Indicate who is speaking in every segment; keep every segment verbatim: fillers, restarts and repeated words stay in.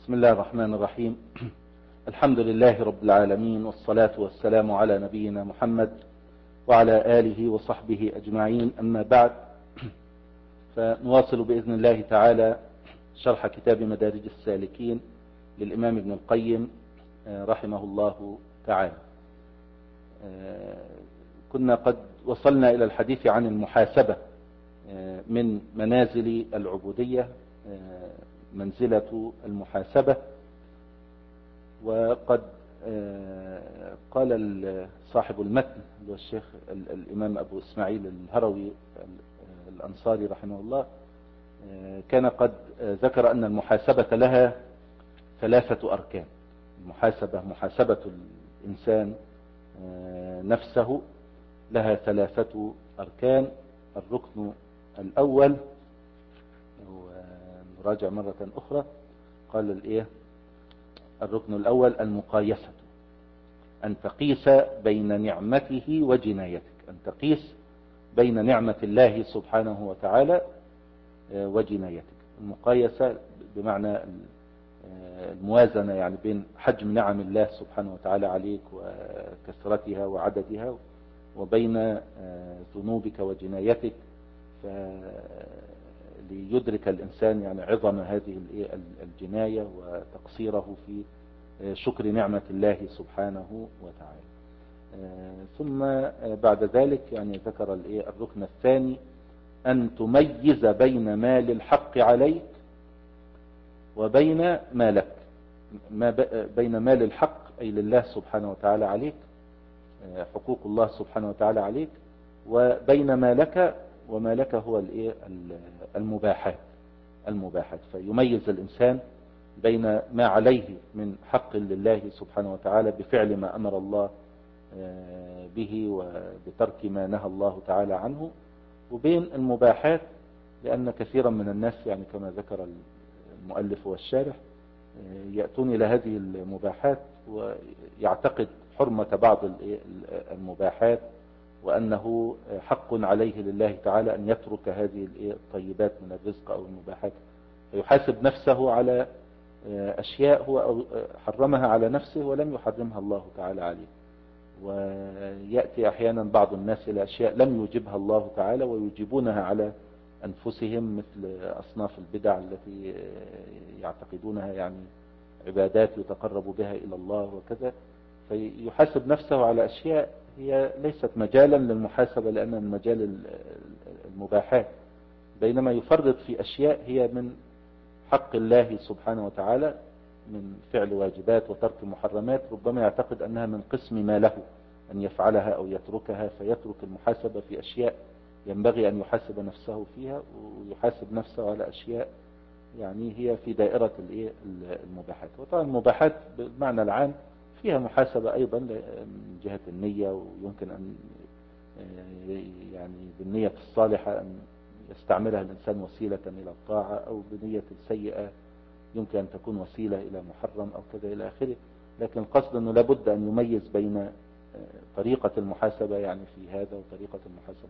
Speaker 1: بسم الله الرحمن الرحيم. الحمد لله رب العالمين، والصلاة والسلام على نبينا محمد وعلى آله وصحبه أجمعين، أما بعد، فنواصل بإذن الله تعالى شرح كتاب مدارج السالكين للإمام ابن القيم رحمه الله تعالى. كنا قد وصلنا إلى الحديث عن المحاسبة من منازل العبودية، منزلة المحاسبة. وقد قال صاحب المتن هو الشيخ الإمام أبو إسماعيل الهروي الأنصاري رحمه الله، كان قد ذكر أن المحاسبة لها ثلاثة أركان. المحاسبة محاسبة الإنسان نفسه لها ثلاثة أركان. الركن الأول، نراجع مرة أخرى، قال الإيه؟ الركن الأول المقايسة، أن تقيس بين نعمته وجنايتك، أن تقيس بين نعمة الله سبحانه وتعالى وجنايتك. المقايسة بمعنى الموازنة، يعني بين حجم نعم الله سبحانه وتعالى عليك وكثرتها وعددها، وبين ذنوبك وجنايتك، ليدرك الإنسان يعني عظم هذه الجناية وتقصيره في شكر نعمة الله سبحانه وتعالى. ثم بعد ذلك يعني ذكر الركن الثاني، أن تميز بين ما للحق عليك وبين ما لك، ما بين ما للحق أي لله سبحانه وتعالى عليك، حقوق الله سبحانه وتعالى عليك، وبين ما لك، وما لك هو المباحات المباحات فيميز الإنسان بين ما عليه من حق لله سبحانه وتعالى بفعل ما أمر الله به وبترك ما نهى الله تعالى عنه، وبين المباحات، لأن كثيرا من الناس يعني كما ذكر المؤلف والشارح يأتون إلى هذه المباحات ويعتقد حرمة بعض المباحات، وأنه حق عليه لله تعالى أن يترك هذه الطيبات من الرزق أو المباحات، فيحاسب نفسه على أشياء هو حرمها على نفسه ولم يحرمها الله تعالى عليه. ويأتي أحيانا بعض الناس إلى أشياء لم يوجبها الله تعالى ويجيبونها على أنفسهم، مثل أصناف البدع التي يعتقدونها يعني عبادات يتقرب بها إلى الله وكذا، فيحاسب نفسه على أشياء هي ليست مجالا للمحاسبة، لأن المجال المباحات، بينما يفرط في أشياء هي من حق الله سبحانه وتعالى من فعل واجبات وترك محرمات، ربما يعتقد أنها من قسم ما له أن يفعلها أو يتركها، فيترك المحاسبة في أشياء ينبغي أن يحاسب نفسه فيها، ويحاسب نفسه على أشياء يعني هي في دائرة المباحات. وطبعا المباحات بالمعنى العام فيها محاسبة أيضا من جهة النية، ويمكن أن يعني بالنية الصالحة أن يستعملها الإنسان وسيلة إلى الطاعة، أو بنية السيئة يمكن أن تكون وسيلة إلى محرم أو كذا إلى آخره. لكن القصد أنه لابد أن يميز بين طريقة المحاسبة يعني في هذا وطريقة المحاسبة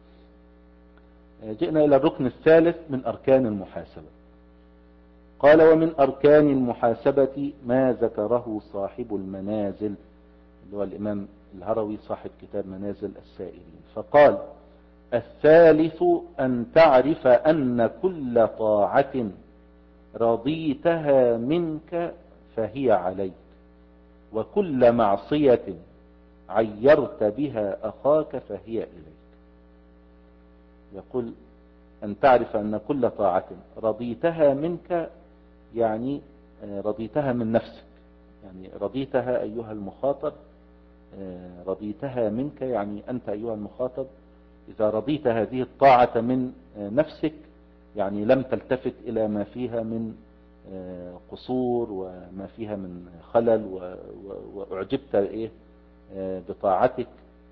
Speaker 1: فيه. جئنا إلى الركن الثالث من أركان المحاسبة. قال: ومن أركان المحاسبة ما ذكره صاحب المنازل، اللي هو الإمام الهروي صاحب كتاب منازل السائرين، فقال: الثالث أن تعرف أن كل طاعة رضيتها منك فهي عليك، وكل معصية عيرت بها أخاك فهي إليك. يقول: أن تعرف أن كل طاعة رضيتها منك، يعني رضيتها من نفسك، يعني رضيتها أيها المخاطب، رضيتها منك يعني أنت أيها المخاطب إذا رضيت هذه الطاعة من نفسك، يعني لم تلتفت إلى ما فيها من قصور وما فيها من خلل، وأعجبت إيه بطاعتك،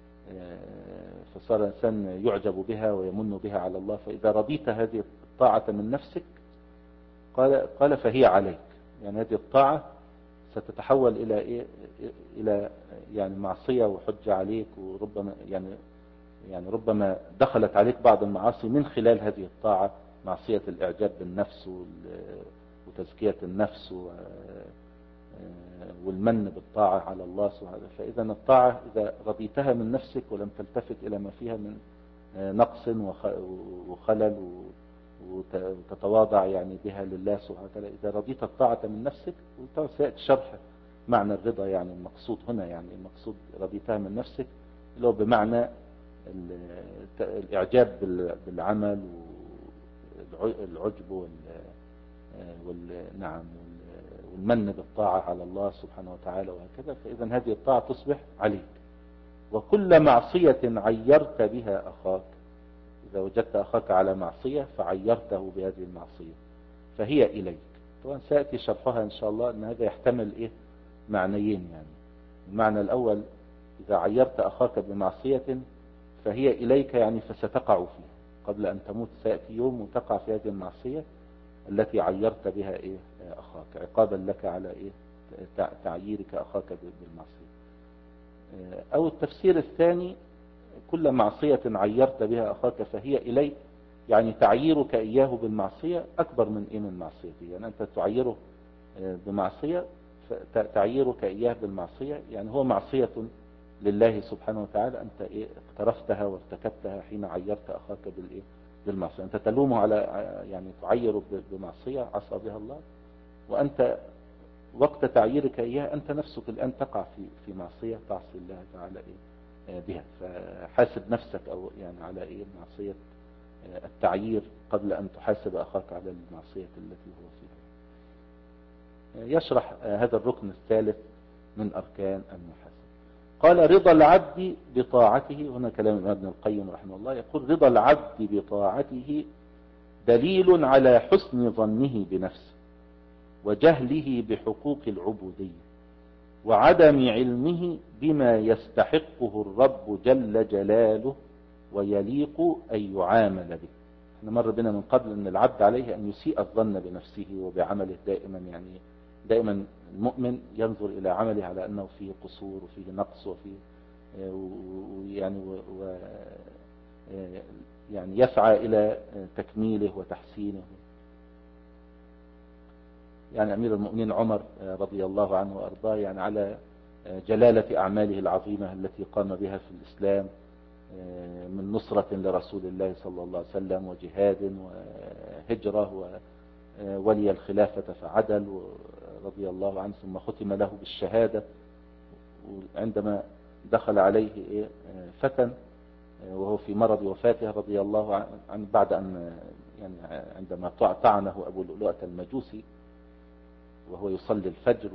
Speaker 1: فصار الإنسان يعجب بها ويمن بها على الله. فإذا رضيت هذه الطاعة من نفسك، قال قال فهي عليك، يعني هذه الطاعة ستتحول إلى إيه؟ إلى يعني معصية وحجة عليك، وربما يعني يعني ربما دخلت عليك بعض المعاصي من خلال هذه الطاعة، معصية الإعجاب بالنفس وتزكية النفس والمن بالطاعة على الله سبحانه. فإذا الطاعة إذا رضيتها من نفسك ولم تلتفت إلى ما فيها من نقص وخلل وتتواضع يعني بها لله سبحانه وتعالى، إذا رضيت الطاعة من نفسك، وسيأتي شرح معنى الرضا يعني المقصود هنا، يعني المقصود رضيتها من نفسك اللي هو بمعنى الإعجاب بالعمل والعجب والنعم والمن بالطاعة على الله سبحانه وتعالى وهكذا. فإذا هذه الطاعة تصبح عليك. وكل معصية عيرت بها أخاك، إذا وجدت أخاك على معصية فعيرته بهذه المعصية فهي إليك. طبعا سيأتي شرحها إن شاء الله، أن هذا يحتمل إيه معنيين. يعني المعنى الأول إذا عيرت أخاك بمعصية فهي إليك، يعني فستقع فيها قبل أن تموت، سيأتي يوم وتقع في هذه المعصية التي عيرت بها إيه أخاك، عقابا لك على إيه تعييرك أخاك بالمعصية. أو التفسير الثاني كل معصية عيرت بها أخاك فهي إليك، يعني تعييرك إياه بالمعصية أكبر من إيه من معصيته. يعني أنت تعيره بمعصية، تعييرك إياه بالمعصية يعني هو معصية لله سبحانه وتعالى، أنت إيه اقترفتها وارتكبتها حين عيرت أخاك بالإيه بالمعصية. أنت تلومه على يعني تعيره بمعصية عصى بها الله، وأنت وقت تعييرك إياه أنت نفسك الآن تقع في في معصية تعصي الله تعالى إيه بها. فحاسب نفسك أو يعني على إيه معصية التعيير قبل أن تحاسب أخاك على المعصية التي هو فيها. يشرح هذا الركن الثالث من أركان المحاسبة. قال رضا العبد بطاعته، هنا كلام ابن القيم رحمه الله، يقول رضا العبد بطاعته دليل على حسن ظنه بنفسه وجهله بحقوق العبودية وعدم علمه بما يستحقه الرب جل جلاله ويليق أن يعامل به. احنا مر بنا من قبل أن العبد عليه أن يسيء الظن بنفسه وبعمله دائما، يعني دائما المؤمن ينظر إلى عمله على أنه فيه قصور وفيه نقص وفيه يعني و يعني يسعى إلى تكميله وتحسينه. يعني أمير المؤمنين عمر رضي الله عنه وأرضاه يعني على جلالة أعماله العظيمة التي قام بها في الإسلام من نصرة لرسول الله صلى الله عليه وسلم وجهاد وهجرة وولي الخلافة فعدل رضي الله عنه، ثم ختم له بالشهادة. عندما دخل عليه فتى وهو في مرض وفاته رضي الله عنه بعد أن يعني عندما طعنه أبو لؤلؤة المجوسي وهو يصلي الفجر،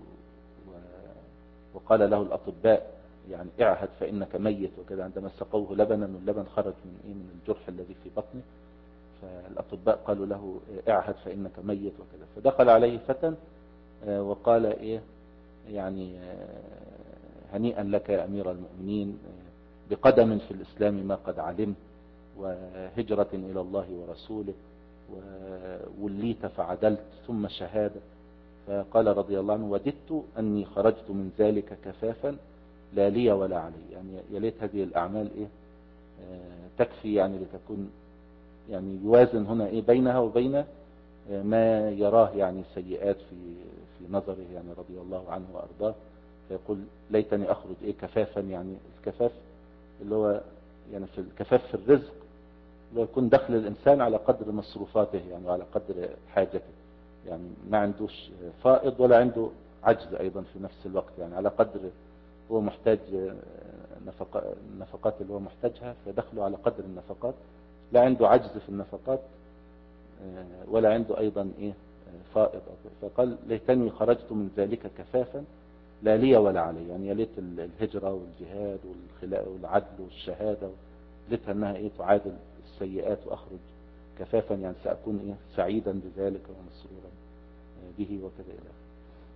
Speaker 1: وقال له الأطباء يعني اعهد فإنك ميت وكذا، عندما سقوه لبنا واللبن خرج من إيه من الجرح الذي في بطنه، فالأطباء قالوا له اعهد فإنك ميت وكذا. فدخل عليه فتى وقال إيه يعني هنيئا لك يا أمير المؤمنين بقدم في الإسلام ما قد علمت وهجرة إلى الله ورسوله ووليت فعدلت ثم شهادة. فقال رضي الله عنه وددت أني خرجت من ذلك كفافا لا لي ولا علي، يعني يا ليت هذه الأعمال إيه تكفي يعني لتكون يعني يوازن هنا إيه بينها وبين ما يراه يعني سيئات في في نظره يعني رضي الله عنه وأرضاه. فيقول ليتني أخرج إيه كفافا، يعني الكفاف اللي هو يعني في الكفاف في الرزق اللي هو يكون دخل الإنسان على قدر مصروفاته يعني وعلى قدر حاجته، يعني ما عندوش فائض ولا عنده عجز أيضا في نفس الوقت، يعني على قدر هو محتاج النفقات اللي هو محتاجها فدخله على قدر النفقات، لا عنده عجز في النفقات ولا عنده أيضا إيه فائض. فقال ليتني خرجت من ذلك كفافا لا لي ولا علي، يعني يا ليت الهجرة والجهاد والعدل والشهادة ليتها أنها إيه تعادل السيئات وأخرج كفافا، يعني سأكون إيه سعيدا بذلك ومسرورا به وكذا إلى آخره.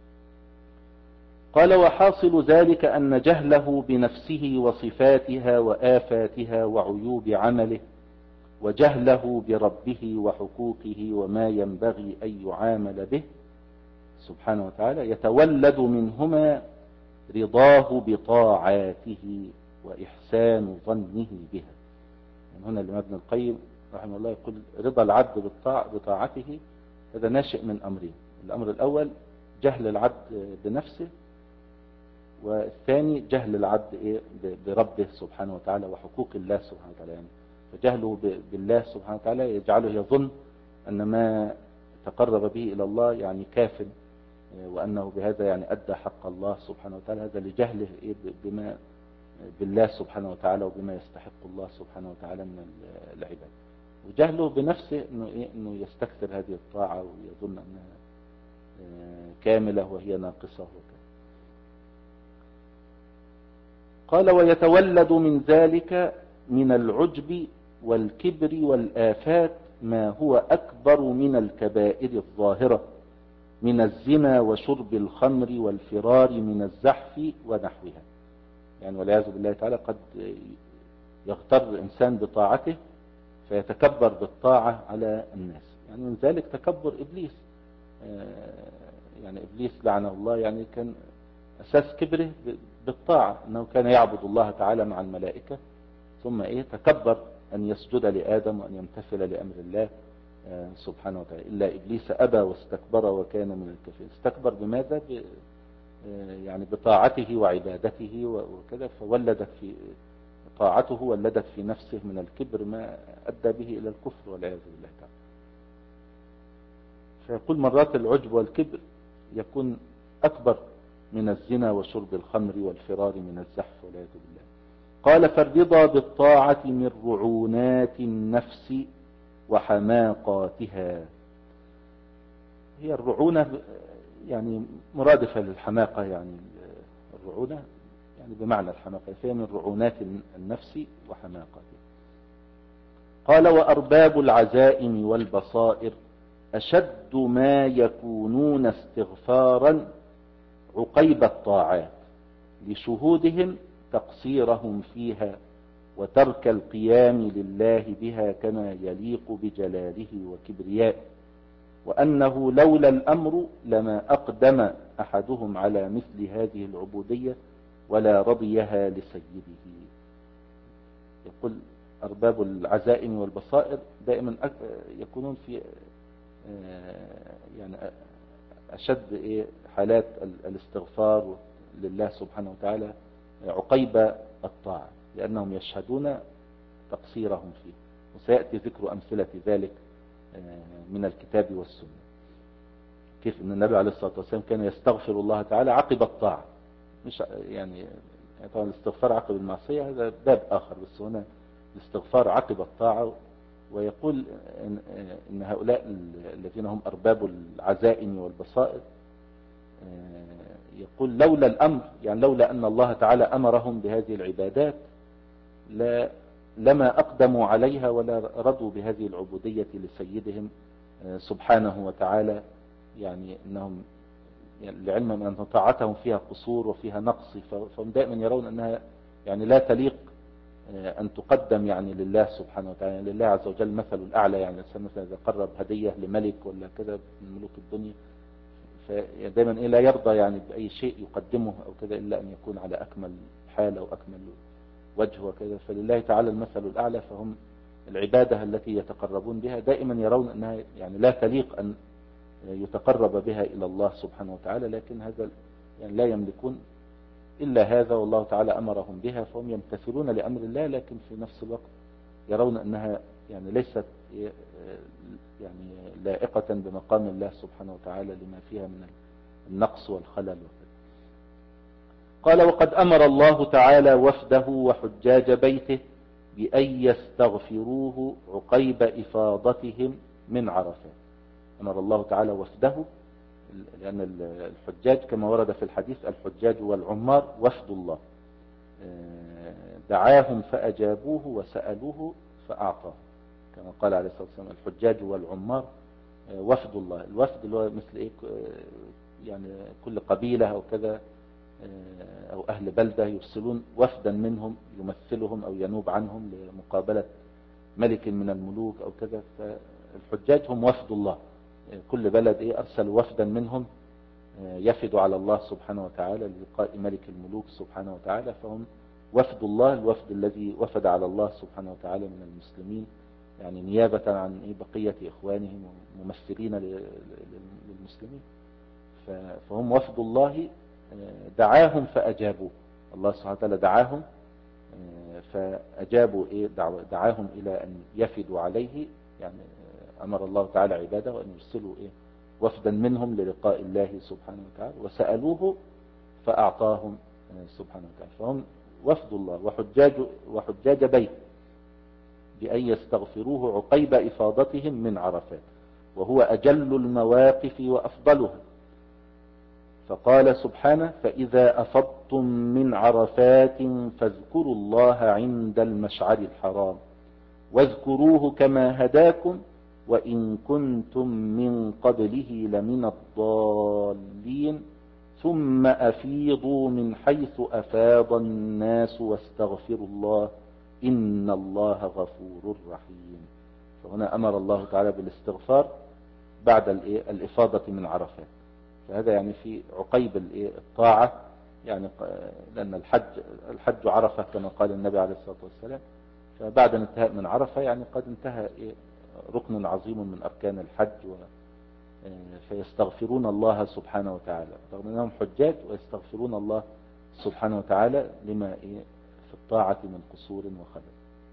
Speaker 1: قال وحاصل ذلك أن جهله بنفسه وصفاتها وآفاتها وعيوب عمله وجهله بربه وحقوقه وما ينبغي أن يعامل به سبحانه وتعالى يتولد منهما رضاه بطاعاته وإحسان ظنه بها. يعني هنا لما ابن القيم رحمه الله يقول رضا العبد بطاعته هذا ناشئ من أمرين. الأمر الأول جهل العبد بنفسه، والثاني جهل العبد إيه بربه سبحانه وتعالى وحقوق الله سبحانه وتعالى. يعني فجهله بالله سبحانه وتعالى يجعله يظن أن ما تقرب به إلى الله يعني كاف، وأنه بهذا يعني أدى حق الله سبحانه وتعالى. هذا لجهله إيه بما بالله سبحانه وتعالى وبما يستحق الله سبحانه وتعالى من العباد. وجهله بنفسه إنه, إيه إنه يستكثر هذه الطاعة ويظن أنها كاملة وهي ناقصة وكذا. قال ويتولد من ذلك من العجب والكبر والآفات ما هو أكبر من الكبائر الظاهرة من الزنا وشرب الخمر والفرار من الزحف ونحوها. يعني والعياذ بالله تعالى قد يغتر الإنسان بطاعته فيتكبر بالطاعة على الناس. يعني من ذلك تكبر إبليس. يعني إبليس لعنه الله يعني كان أساس كبره بالطاعة أنه كان يعبد الله تعالى مع الملائكة، ثم إيه تكبر أن يسجد لآدم وأن يمتثل لأمر الله سبحانه وتعالى. إلا إبليس أبى واستكبر وكان من الكافرين. استكبر بماذا؟ ب يعني بطاعته وعبادته وكذا، فولدت في طاعته ولدت في نفسه من الكبر ما أدى به إلى الكفر والعياذ بالله تعالى. فيقول مرات العجب والكبر يكون أكبر من الزنا وشرب الخمر والفرار من الزحف والعياذ بالله. قال فالرضا بالطاعة من رعونات النفس وحماقاتها. هي الرعونة يعني مرادفة للحماقة، يعني الرعونة يعني بمعنى الحماقة، فهي من رعونات النفس وحماقاتها. قال وأرباب العزائم والبصائر أشد ما يكونون استغفارا عقيب الطاعات لشهودهم تقصيرهم فيها وترك القيام لله بها كما يليق بجلاله وكبريائه، وأنه لولا الأمر لما أقدم أحدهم على مثل هذه العبودية ولا رضيها لسيده. يقول أرباب العزائم والبصائر دائما يكونون في يعني أشد حالات الاستغفار لله سبحانه وتعالى عقيب الطاعة، لأنهم يشهدون تقصيرهم فيه. وسيأتي ذكر أمثلة ذلك من الكتاب والسنة، كيف أن النبي عليه الصلاة والسلام كان يستغفر الله تعالى عقب الطاعة. مش يعني طبعا الاستغفار عقب المعصية هذا باب آخر، بس هنا الاستغفار عقب الطاعة. ويقول إن, إن هؤلاء الذين هم أرباب العزائم والبصائر يقول لولا الأمر، يعني لولا أن الله تعالى أمرهم بهذه العبادات لا لما أقدموا عليها ولا رضوا بهذه العبودية لسيدهم سبحانه وتعالى. يعني أنهم يعني لعلم أن طاعتهم فيها قصور وفيها نقص، فهم دائما يرون أنها يعني لا تليق أن تقدم يعني لله سبحانه وتعالى. يعني لله عز وجل مثل الأعلى. يعني الإنسان مثلا إذا قرب هدية لملك ولا كذا من ملوك الدنيا فدائما إيه لا يرضى يعني بأي شيء يقدمه أو كذا إلا أن يكون على أكمل حال أو أكمل وجه وكذا. فلله تعالى المثل الأعلى، فهم العبادة التي يتقربون بها دائما يرون أنها يعني لا تليق أن يتقرب بها إلى الله سبحانه وتعالى، لكن هذا يعني لا يملكون إلا هذا، والله تعالى أمرهم بها فهم يمتثلون لأمر الله، لكن في نفس الوقت يرون أنها يعني ليست يعني لائقة بمقام الله سبحانه وتعالى لما فيها من النقص والخلل وكذا. قال وقد أمر الله تعالى وفده وحجاج بيته بأن يستغفروه عقيب إفاضتهم من عرفات. أمر الله تعالى وفده، لأن الحجاج كما ورد في الحديث الحجاج والعمار وفد الله، دعاهم فأجابوه وسألوه فأعطاه، كما قال عليه الصلاة والسلام الحجاج والعمار وفد الله. الوفد اللي هو مثل إيه يعني كل قبيلة أو كذا أو أهل بلدة يرسلون وفدا منهم يمثلهم أو ينوب عنهم لمقابلة ملك من الملوك أو كذا. فالحجاج هم وفد الله، كل بلد إيه أرسل وفدا منهم يفد على الله سبحانه وتعالى للقاء ملك الملوك سبحانه وتعالى، فهم وفد الله، الوفد الذي وفد على الله سبحانه وتعالى من المسلمين يعني نيابة عن بقية إخوانهم ممثلين للمسلمين. فهم وفد الله دعاهم فأجابوا، الله سبحانه وتعالى دعاهم فأجابوا إيه دعاهم إلى أن يفدوا عليه، يعني أمر الله تعالى عباده أن يرسلوا إيه وفدا منهم للقاء الله سبحانه وتعالى، وسألوه فأعطاهم سبحانه وتعالى. فهم وفد الله وحجاج, وحجاج بيت بأن يستغفروه عقيب إفاضتهم من عرفات، وهو أجل المواقف وأفضلها. فقال سبحانه: فإذا أفضتم من عرفات فاذكروا الله عند المشعر الحرام واذكروه كما هداكم وإن كنتم من قبله لمن الضالين ثم أفيضوا من حيث أفاض الناس واستغفروا الله إن الله غفور رحيم. فهنا أمر الله تعالى بالاستغفار بعد الإفاضة من عرفات، فهذا يعني في عقيب الطاعة، يعني لأن الحج الحج عرفة كما قال النبي عليه الصلاة والسلام، فبعد الانتهاء من عرفة يعني قد انتهى ركن عظيم من أركان الحج، فيستغفرون الله سبحانه وتعالى رغم أنهم حجاج، ويستغفرون الله سبحانه وتعالى لما في الطاعة من قصور وخلل.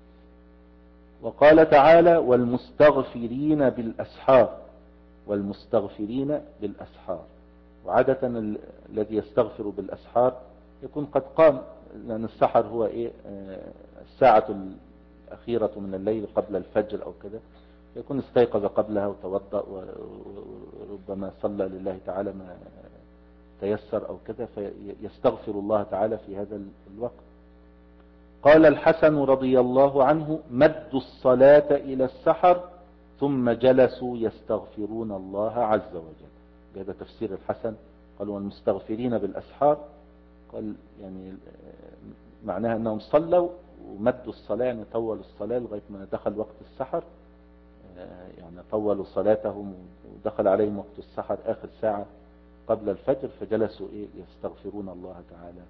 Speaker 1: وقال تعالى: والمستغفرين بالأسحار، والمستغفرين بالأسحار. وعادة الذي يستغفر بالأسحار يكون قد قام، لأن السحر هو إيه الساعة الأخيرة من الليل قبل الفجر أو كذا، يكون استيقظ قبلها وتوضأ وربما صلى لله تعالى ما تيسر أو كذا، فيستغفر الله تعالى في هذا الوقت. قال الحسن رضي الله عنه: مدوا الصلاة إلى السحر ثم جلسوا يستغفرون الله عز وجل. هذا تفسير الحسن، قالوا والمستغفرين بالأسحار، قال يعني معناها أنهم صلوا ومدوا الصلاة، يعني طولوا الصلاة لغاية ما دخل وقت السحر، يعني طولوا صلاتهم ودخل عليهم وقت السحر آخر ساعة قبل الفجر، فجلسوا إيه يستغفرون الله تعالى.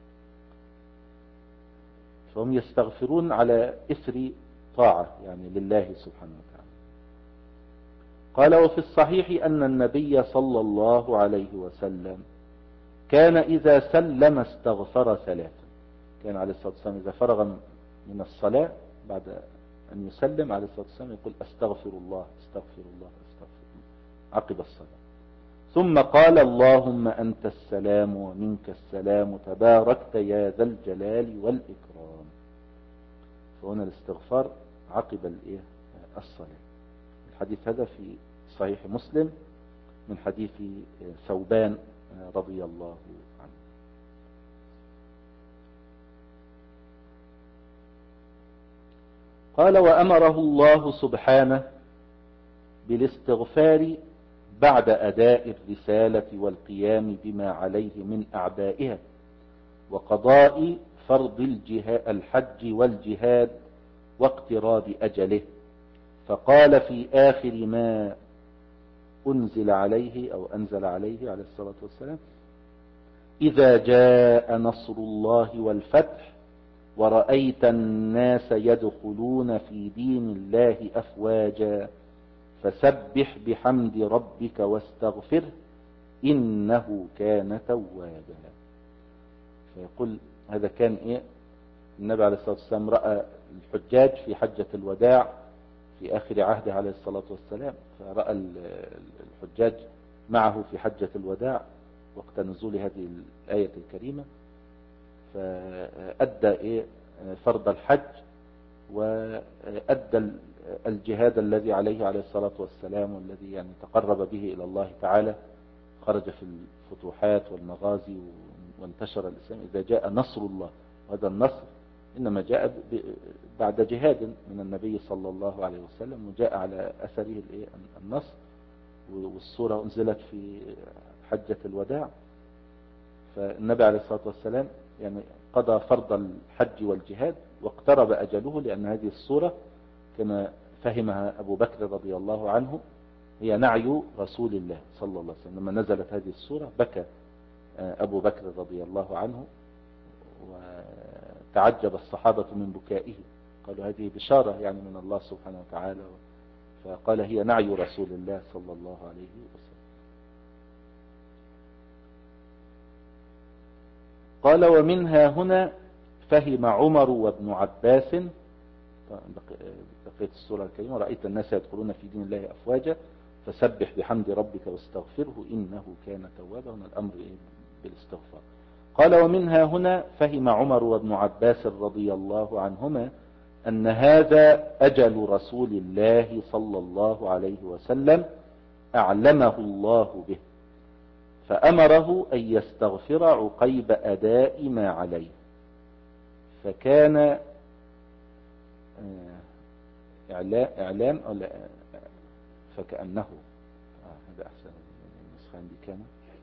Speaker 1: فهم يستغفرون على إثر طاعة يعني لله سبحانه وتعالى. قال: وفي الصحيح أن النبي صلى الله عليه وسلم كان إذا سلم استغفر ثلاثا. كان عليه الصلاة والسلام إذا فرغ من الصلاة بعد أن يسلم عليه الصلاة والسلام يقول: أستغفر الله أستغفر الله أستغفر الله عقب الصلاة، ثم قال: اللهم أنت السلام ومنك السلام تباركت يا ذا الجلال والإكرام. فهنا الاستغفار عقب الصلاة. الحديث هذا في صحيح مسلم من حديث ثوبان رضي الله عنه. قال: وأمره الله سبحانه بالاستغفار بعد أداء الرسالة والقيام بما عليه من أعبائها وقضاء فرض الحج والجهاد واقتراب أجله، فقال في آخر ما أنزل عليه أو أنزل عليه عليه الصلاة والسلام: إذا جاء نصر الله والفتح ورأيت الناس يدخلون في دين الله أفواجا فسبح بحمد ربك واستغفره إنه كان توابا. فيقول هذا كان إيه النبي عليه الصلاة والسلام رأى الحجاج في حجة الوداع في آخر عهده عليه الصلاة والسلام، فرأى الحجاج معه في حجة الوداع وقت نزول هذه الآية الكريمة، فأدى إيه فرض الحج وأدى الجهاد الذي عليه عليه الصلاة والسلام والذي يعني تقرب به إلى الله تعالى، خرج في الفتوحات والمغازي وانتشر الإسلام. إذا جاء نصر الله، وهذا النصر إنما جاء بعد جهاد من النبي صلى الله عليه وسلم، وجاء على أثره النصر، والسورة أنزلت في حجة الوداع. فالنبي عليه الصلاة والسلام يعني قضى فرض الحج والجهاد واقترب أجله، لأن هذه السورة كما فهمها أبو بكر رضي الله عنه هي نعي رسول الله صلى الله عليه وسلم. لما نزلت هذه السورة بكى أبو بكر رضي الله عنه، وتعجب الصحابة من بكائه، قالوا هذه بشارة يعني من الله سبحانه وتعالى، فقال هي نعي رسول الله صلى الله عليه وسلم. قال ومنها هنا فهم عمر وابن عباس، بقية السورة الكريمة، رأيت الناس يدخلون في دين الله أفواجا فسبح بحمد ربك واستغفره إنه كان توابا. هنا الأمر بالاستغفار. قال ومنها هنا فهم عمر وابن عباس رضي الله عنهما أن هذا أجل رسول الله صلى الله عليه وسلم أعلمه الله به، فأمره أن يستغفر عقيب أداء ما عليه، فكان إعلام أو لا فكأنه آه هذا أحسن النسخة عندي كان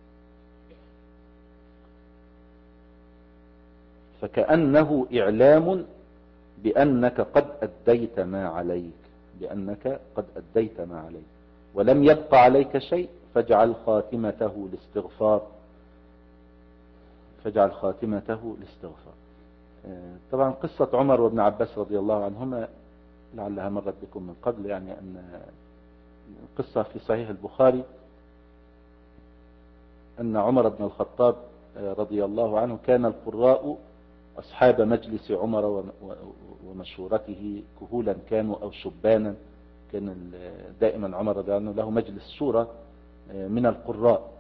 Speaker 1: فكأنه إعلام بأنك قد أديت ما عليك، بأنك قد أديت ما عليك ولم يبق عليك شيء، فاجعل خاتمته الاستغفار فاجعل خاتمته الاستغفار. طبعا قصة عمر وابن عباس رضي الله عنهما لعلها مرت بكم من قبل، يعني أن قصة في صحيح البخاري أن عمر بن الخطاب رضي الله عنه كان القراء أصحاب مجلس عمر ومشورته كهولا كانوا أو شبانا، كان دائما عمر رضي الله عنه له مجلس شورى من القراء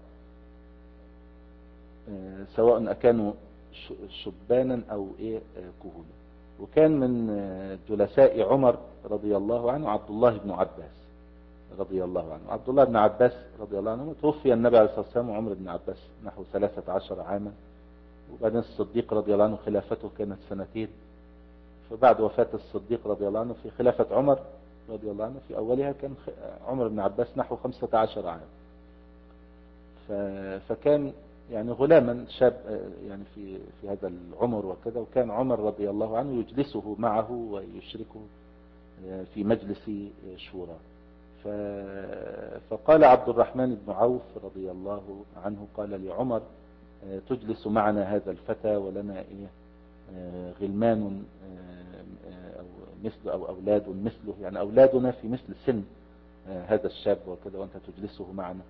Speaker 1: سواء أكانوا شبانا أو إيه كهولا. وكان من جلساء عمر رضي الله عنه عبد الله بن عباس رضي الله عنه. عبد الله بن عباس رضي الله عنه توفي النبي عليه الصلاة والسلام وعمر بن عباس نحو ثلاثة عشر عاما، وبعدين الصديق رضي الله عنه خلافته كانت سنتين، فبعد وفاة الصديق رضي الله عنه في خلافة عمر رضي الله عنه في أولها كان عمر بن عباس نحو خمسة عشر عام، فكان يعني غلاما شاب يعني في في هذا العمر وكذا، وكان عمر رضي الله عنه يجلسه معه ويشركه في مجلس شورى. فقال عبد الرحمن بن عوف رضي الله عنه قال لعمر تجلس معنا هذا الفتى ولنا إيه غلمان أو مثل أو أولاد مثله، يعني أولادنا في مثل سن هذا الشاب وكذا وأنت تجلسه معنا.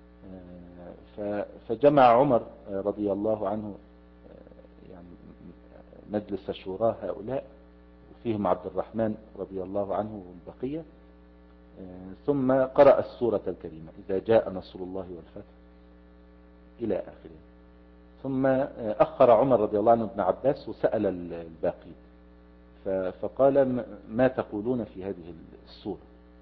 Speaker 1: فجمع عمر رضي الله عنه يعني مجلس شورى هؤلاء وفيهم عبد الرحمن رضي الله عنه والبقية، ثم قرأ السورة الكريمة إذا جاء نصر الله والفتح إلى آخره. ثم أخر عمر رضي الله عنه ابن عباس وسأل الباقين فقال ما تقولون في هذه السورة؟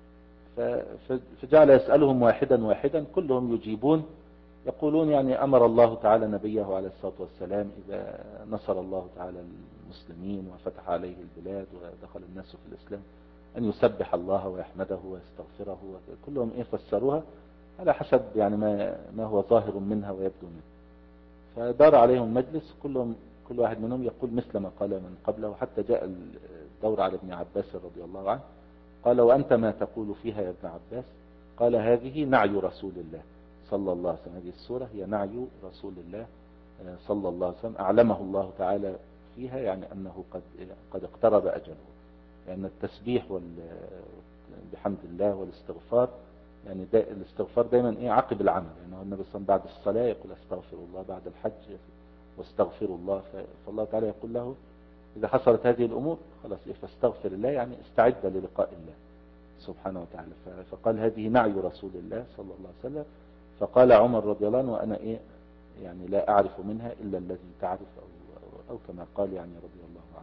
Speaker 1: فجعل يسألهم واحدا واحدا كلهم يجيبون يقولون يعني أمر الله تعالى نبيه عليه الصلاة والسلام إذا نصر الله تعالى المسلمين وفتح عليه البلاد ودخل الناس في الإسلام أن يسبح الله ويحمده ويستغفره، كلهم إيه فسروها على حسب يعني ما ما هو ظاهر منها ويبدو منها. فدار عليهم المجلس كلهم كل واحد منهم يقول مثل ما قال من قبله، حتى جاء الدور على ابن عباس رضي الله عنه قال وأنت ما تقول فيها يا ابن عباس؟ قال هذه نعي رسول الله صلى الله عليه وسلم، هذه السورة هي نعي رسول الله صلى الله عليه وسلم أعلمه الله تعالى فيها، يعني أنه قد قد اقترب أجله، لأن يعني التسبيح بحمد الله والاستغفار يعني دا الاستغفار دائما ايه عقب العمل، يعني النبي صلى الله عليه وسلم بعد الصلاة يقول استغفر الله، بعد الحج واستغفر الله، فالله تعالى يقول له إذا حصلت هذه الأمور خلاص إيه فاستغفر الله، يعني استعد للقاء الله سبحانه وتعالى. فقال هذه نعي رسول الله صلى الله عليه وسلم. فقال عمر رضي الله عنه وأنا إيه يعني لا أعرف منها إلا الذي تعرف أو, أو كما قال يعني رضي الله عنه.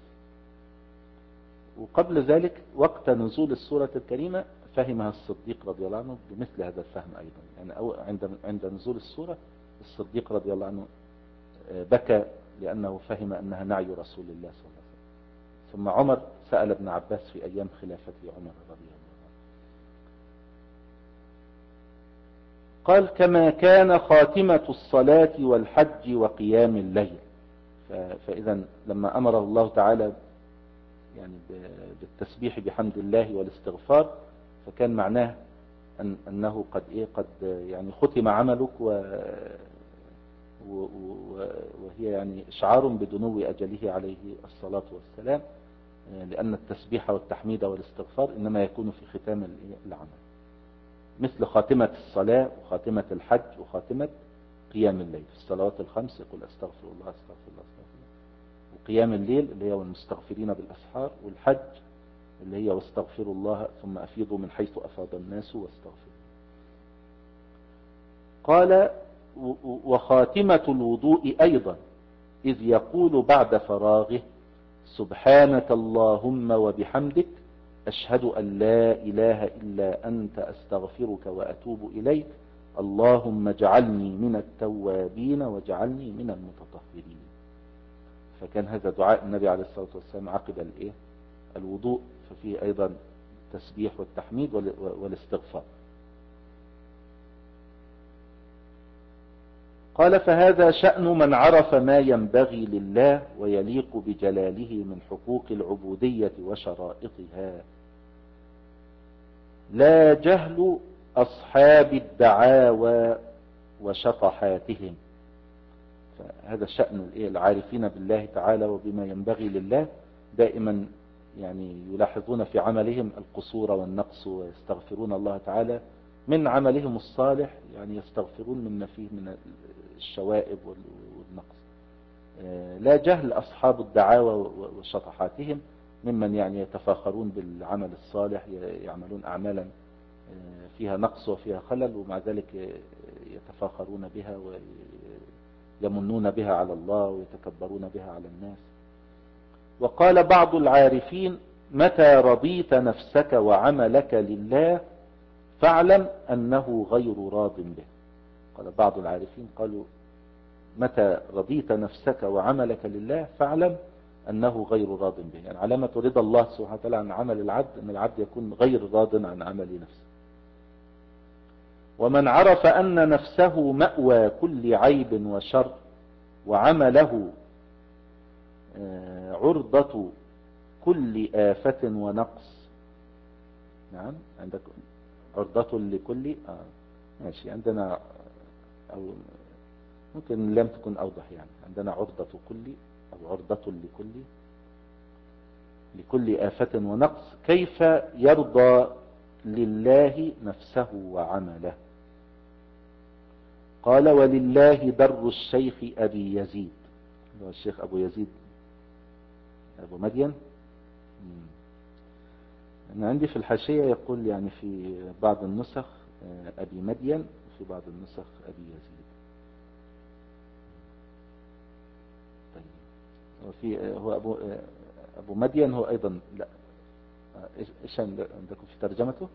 Speaker 1: وقبل ذلك وقت نزول السورة الكريمة فهمها الصديق رضي الله عنه بمثل هذا الفهم أيضا، يعني أو عند عند نزول السورة الصديق رضي الله عنه بكى لأنه فهم أنها نعي رسول الله صلى الله عليه وسلم. ثم عمر سأل ابن عباس في أيام خلافة عمر رضي الله عنه قال كما كان خاتمة الصلاة والحج وقيام الليل. فإذا لما أمره الله تعالى يعني بالتسبيح بحمد الله والاستغفار فكان معناه أن أنه قد إيه قد يعني ختم عملك و وهي يعني إشعار بدنو أجله عليه الصلاة والسلام. لأن التسبيح والتحميد والاستغفار إنما يكون في ختام العمل، مثل خاتمة الصلاة وخاتمة الحج وخاتمة قيام الليل. في الصلوات الخمس يقول أستغفر الله أستغفر الله أستغفر الله، وقيام الليل اللي هي والمستغفرين بالأسحار، والحج اللي هي واستغفروا الله ثم أفيضوا من حيث أفاض الناس واستغفروا. قال وخاتمة الوضوء أيضا إذ يقول بعد فراغه سبحانك اللهم وبحمدك أشهد أن لا إله إلا أنت أستغفرك وأتوب إليك اللهم اجعلني من التوابين واجعلني من المتطهرين. فكان هذا دعاء النبي عليه الصلاة والسلام عقب الإيه؟ الوضوء، ففيه أيضا التسبيح والتحميد والاستغفار. قال فهذا شأن من عرف ما ينبغي لله ويليق بجلاله من حقوق العبودية وشرائطها، لا جهل أصحاب الدعاوى وشطحاتهم. فهذا شأن العارفين بالله تعالى وبما ينبغي لله، دائما يعني يلاحظون في عملهم القصور والنقص ويستغفرون الله تعالى من عملهم الصالح، يعني يستغفرون مما فيه من الشوائب والنقص. لا جهل أصحاب الدعاوى وشطحاتهم ممن يعني يتفاخرون بالعمل الصالح، يعملون أعمالا فيها نقص وفيها خلل ومع ذلك يتفاخرون بها ويمنون بها على الله ويتكبرون بها على الناس. وقال بعض العارفين متى رضيت نفسك وعملك لله فاعلم أنه غير راض به. قال بعض العارفين قالوا متى رضيت نفسك وعملك لله فاعلم أنه غير راض به، يعني علامة رضا الله سبحانه وتعالى عن عمل العبد أن العبد يكون غير راض عن عمل نفسه. ومن عرف أن نفسه مأوى كل عيب وشر وعمله عرضة كل آفة ونقص. نعم عندك عرضة لكل آه ماشي، عندنا أو ممكن لم تكن أوضح، يعني عندنا عرضة كل أو عرضة لكل لكل آفة ونقص كيف يرضى لله نفسه وعمله. قال ولله در الشيخ أبي يزيد، هو الشيخ أبو يزيد أبو مدين. أنا عندي في الحاشية يقول يعني في بعض النسخ أبي مدين وفي بعض النسخ أبي يزيد. طيب وفي هو أبو أبو مدين هو أيضا لا، إيش عندكم في ترجمته؟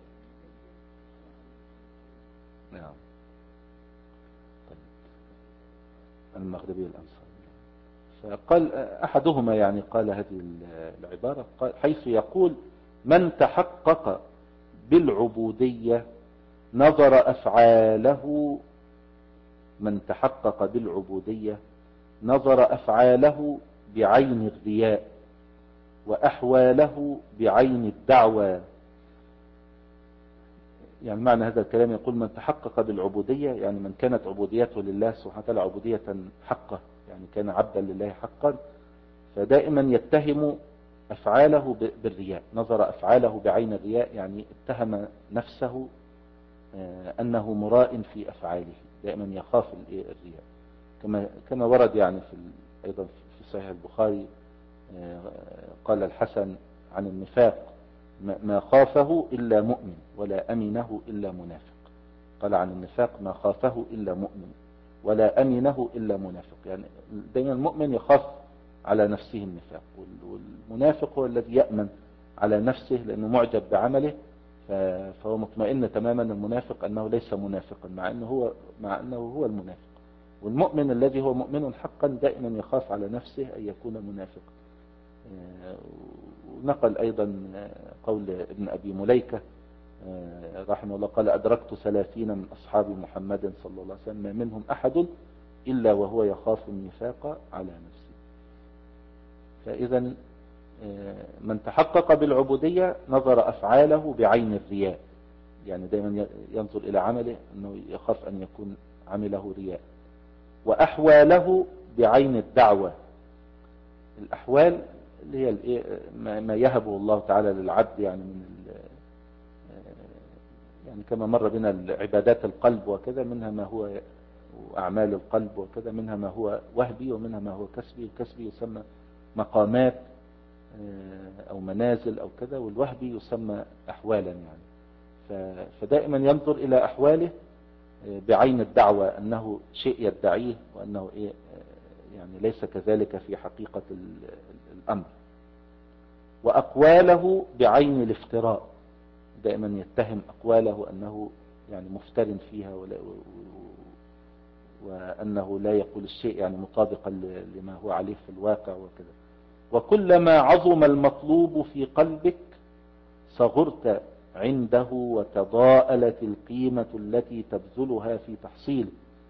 Speaker 1: نعم طيب المغربي الأنصاري. فقال أحدهما يعني قال هذه العبارة قال حيث يقول من تحقق بالعبودية نظر أفعاله من تحقق بالعبودية نظر أفعاله بعين الرياء وأحواله بعين الدعوة. يعني معنى هذا الكلام يقول من تحقق بالعبودية يعني من كانت عبوديته لله سبحانه وتعالى عبودية حقه، يعني كان عبدا لله حقا، فدائما يتهم أفعاله بالرياء، نظر أفعاله بعين الرياء، يعني اتهم نفسه أنه مراء في أفعاله، دائما يخاف الرياء. كما كما ورد يعني في أيضا في صحيح البخاري قال الحسن عن النفاق ما خافه إلا مؤمن ولا أمنه إلا منافق. قال عن النفاق ما خافه إلا مؤمن ولا أمنه إلا منافق، يعني دائما المؤمن يخاف على نفسه النفاق، والمنافق هو الذي يأمن على نفسه لأنه معجب بعمله، فهو مطمئن تماما المنافق أنه ليس منافقا مع أنه هو مع أنه هو المنافق. والمؤمن الذي هو مؤمن حقا دائما يخاف على نفسه أن يكون منافقا. ونقل أيضا قول ابن أبي مليكة رحمه الله قال أدركت ثلاثين من أصحاب محمد صلى الله عليه وسلم ما منهم أحد إلا وهو يخاف النفاق على نفسه. فإذا من تحقق بالعبودية نظر أفعاله بعين الرياء، يعني دائما ينظر إلى عمله أنه يخاف أن يكون عمله رياء، وأحواله بعين الدعوة. الأحوال اللي هي الايه ما يهبه الله تعالى للعبد يعني من يعني كما مر بنا عبادات القلب وكذا، منها ما هو أعمال القلب وكذا، منها ما هو وهبي ومنها ما هو كسبي. الكسبي يسمى مقامات أو منازل أو كذا، والوهبي يسمى أحوالا يعني. فدائما ينظر إلى أحواله بعين الدعوة أنه شيء يدعيه وأنه إيه يعني ليس كذلك في حقيقة الأمر. وأقواله بعين الافتراء، دائما يتهم أقواله أنه يعني مفتر فيها وأنه لا يقول الشيء يعني مطابقا لما هو عليه في الواقع وكذا. وكلما عظم المطلوب في قلبك صغرت عنده وتضاءلت القيمة التي تبذلها في تحصيله.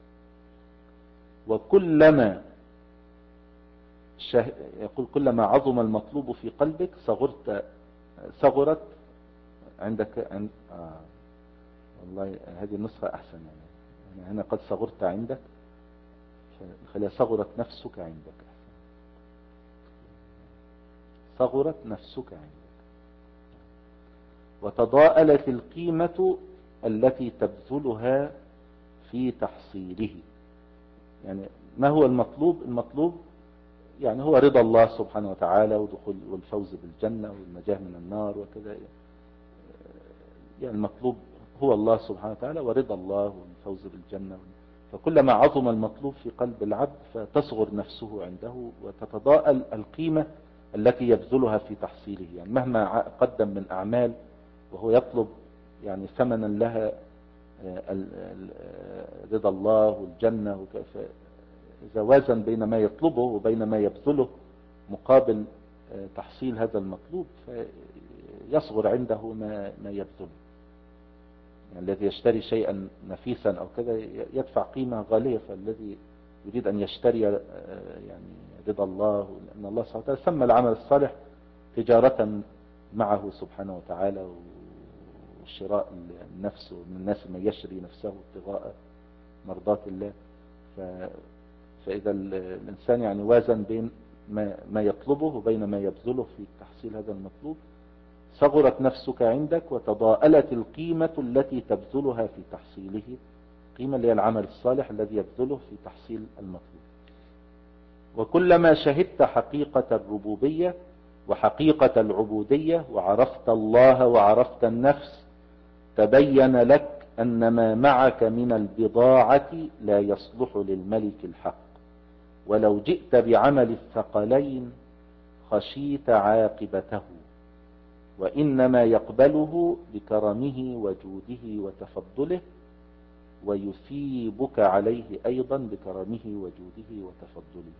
Speaker 1: وكلما شه... يقول كلما عظم المطلوب في قلبك صغرت صغرت عندك عند... آه. والله هذه النسخة أحسن يعني. يعني هنا قد صغرت عندك، خليها صغرت نفسك عندك. صغرت نفسك عندك وتضاءلت القيمة التي تبذلها في تحصيله. يعني ما هو المطلوب؟ المطلوب يعني هو رضا الله سبحانه وتعالى ودخول والفوز بالجنة والنجاة من النار وكذا. يعني المطلوب هو الله سبحانه وتعالى ورضا الله والفوز بالجنة. فكلما عظم المطلوب في قلب العبد فتصغر نفسه عنده وتتضاءل القيمة التي يبذلها في تحصيله. يعني مهما قدم من أعمال وهو يطلب يعني ثمنا لها رضا الله والجنة، إذا وازن بين ما يطلبه وبين ما يبذله مقابل تحصيل هذا المطلوب فيصغر عنده ما ما يبذله. يعني الذي يشتري شيئا نفيسا أو كذا يدفع قيمة غالية، فالذي يريد أن يشتري يعني رضا الله، لأن الله سبحانه وتعالى سمى العمل الصالح تجارة معه سبحانه وتعالى وشراء النفس، ومن الناس من يشري نفسه ابتغاء مرضات الله. ف... فإذا الإنسان يعني وازن بين ما, ما يطلبه وبين ما يبذله في تحصيل هذا المطلوب صغرت نفسك عندك وتضاءلت القيمة التي تبذلها في تحصيله. قيمة اللي هي العمل الصالح الذي يبذله في تحصيل المطلوب. وكلما شهدت حقيقة الربوبية وحقيقة العبودية وعرفت الله وعرفت النفس تبين لك أن ما معك من البضاعة لا يصلح للملك الحق، ولو جئت بعمل الثقلين خشيت عاقبته، وإنما يقبله بكرمه وجوده وتفضله ويثيبك عليه أيضا بكرمه وجوده وتفضله.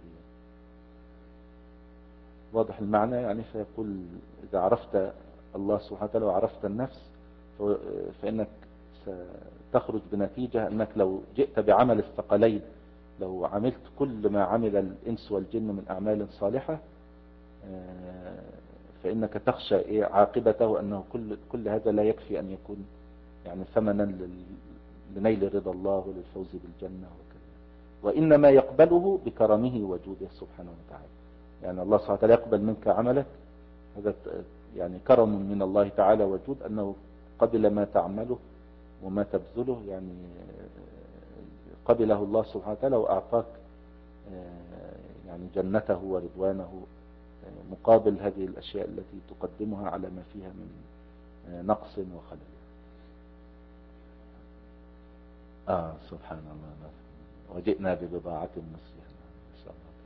Speaker 1: واضح المعنى يعني. فيقول إذا عرفت الله سبحانه وتعالى وعرفت النفس فإنك ستخرج بنتيجة أنك لو جئت بعمل الثقلين، لو عملت كل ما عمل الإنس والجن من أعمال صالحة فإنك تخشى إيه عاقبته، أنه كل كل هذا لا يكفي أن يكون يعني ثمنا لنيل رضا الله وللفوز بالجنة وكذا. وإنما يقبله بكرمه وجوده سبحانه وتعالى. يعني الله سبحانه وتعالى يقبل منك عملك، هذا يعني كرم من الله تعالى وجود، أنه قبل ما تعمله وما تبذله، يعني قبله الله سبحانه وتعالى وأعطاك يعني جنته ورضوانه مقابل هذه الأشياء التي تقدمها على ما فيها من نقص وخلل. آه سبحان الله. وجئنا ببضاعة مصلحة إن شاء الله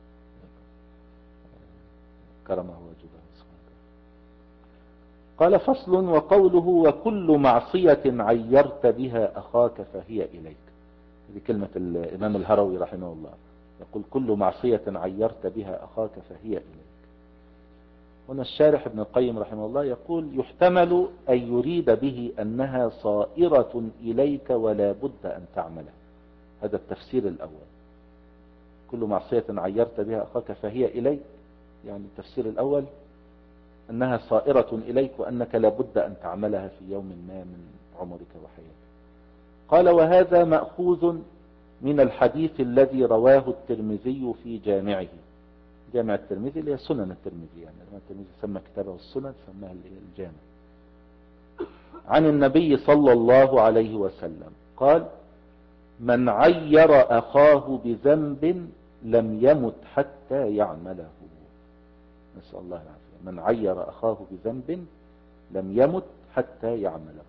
Speaker 1: كرمه وجوده سبحانه. قال فصل. وقوله وكل معصية عيرت بها أخاك فهي إليك. هذه كلمة الإمام الهروي رحمه الله، يقول كل معصية عيرت بها أخاك فهي إليك. هنا الشارح ابن القيم رحمه الله يقول يحتمل أن يريد به أنها صائرة إليك ولا بد أن تعملها. هذا التفسير الأول. كل معصية عيرت بها أخاك فهي إليك، يعني التفسير الأول أنها صائرة إليك وأنك لا بد أن تعملها في يوم ما من عمرك وحياتك. قال وهذا مأخوذ من الحديث الذي رواه الترمذي في جامعه جامع الترمذي اللي هي سنن الترمذي، يعني لما الترمذي سمى كتابه السنن سماها الجامع. عن النبي صلى الله عليه وسلم قال: من عير أخاه بذنب لم يمت حتى يعمله. نسأل الله العافية. من عير أخاه بذنب لم يمت حتى يعمله.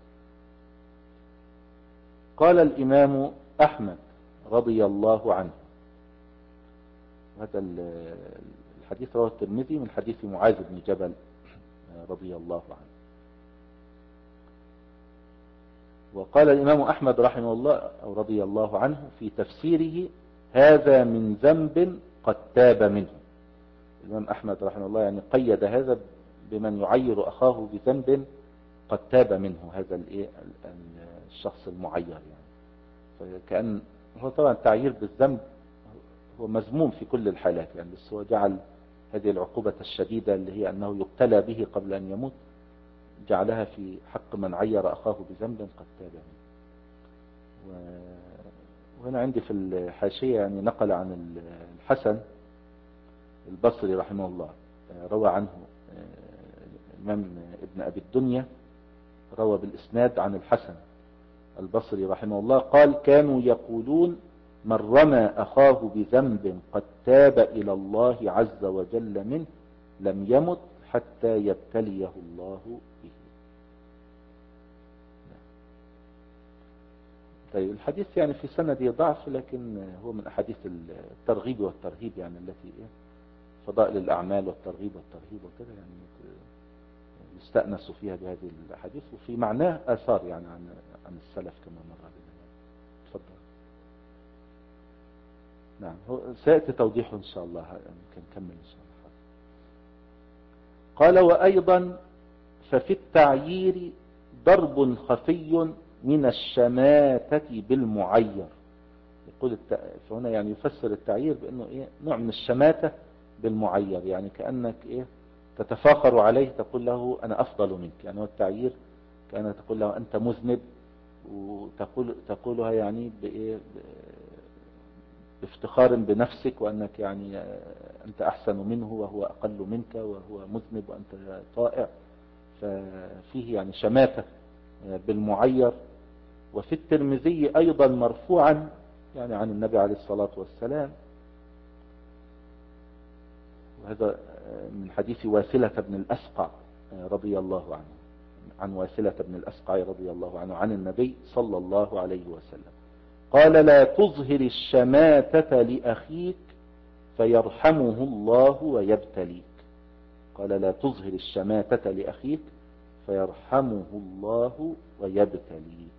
Speaker 1: قال الإمام أحمد رضي الله عنه، هذا الحديث رواه الترمذي من حديث معاذ بن جبل رضي الله عنه. وقال الإمام أحمد رحمه الله أو رضي الله عنه في تفسيره: هذا من ذنب قد تاب منه. الإمام أحمد رحمه الله يعني قيد هذا بمن يعير أخاه بذنب قد تاب منه، هذا الشخص المعير يعني. فكأن هو طبعا التعيير بالذنب هو مذموم في كل الحالات يعني، بس هو جعل هذه العقوبة الشديدة اللي هي أنه يبتلى به قبل أن يموت، جعلها في حق من عير أخاه بذنب قد تاب منه. وهنا عندي في الحاشية يعني نقل عن الحسن البصري رحمه الله، روى عنه الإمام ابن أبي الدنيا، روى بالإسناد عن الحسن البصري رحمه الله قال: كانوا يقولون: من رمى أخاه بذنب قد تاب إلى الله عز وجل منه لم يمت حتى يبتليه الله به. طيب الحديث يعني في سنده ضعف، لكن هو من أحاديث الترغيب والترهيب يعني التي فضائل الأعمال والترغيب والترهيب وكذا يعني يستأنس فيها بهذه الأحاديث، وفي معناه آثار يعني عن عن السلف كما مر بنا. تفضل. نعم، هو سيأتي توضيحه إن شاء الله، يمكن نكمل إن شاء الله. قال: وأيضا ففي التعيير ضرب خفي من الشماتة بالمعير. يقول الت... فهنا يعني يفسر التعيير بأنه إيه؟ نوع من الشماتة بالمعير، يعني كأنك إيه تتفاخر عليه، تقول له أنا أفضل منك. يعني هو التعيير كأنك تقول له أنت مذنب، وتقول تقولها يعني بإيه بافتخار بنفسك، وأنك يعني أنت أحسن منه وهو أقل منك، وهو مذنب وأنت طائع. ففيه يعني شماتة بالمعير. وفي الترمذي أيضا مرفوعا يعني عن النبي عليه الصلاة والسلام، وهذا من حديث واثلة بن الأسقع رضي الله عنه، عن واثلة بن الأسقع رضي الله عنه عن النبي صلى الله عليه وسلم قال: لا تظهر الشماتة لأخيك فيرحمه الله ويبتليك. قال: لا تظهر الشماتة لأخيك فيرحمه الله ويبتليك.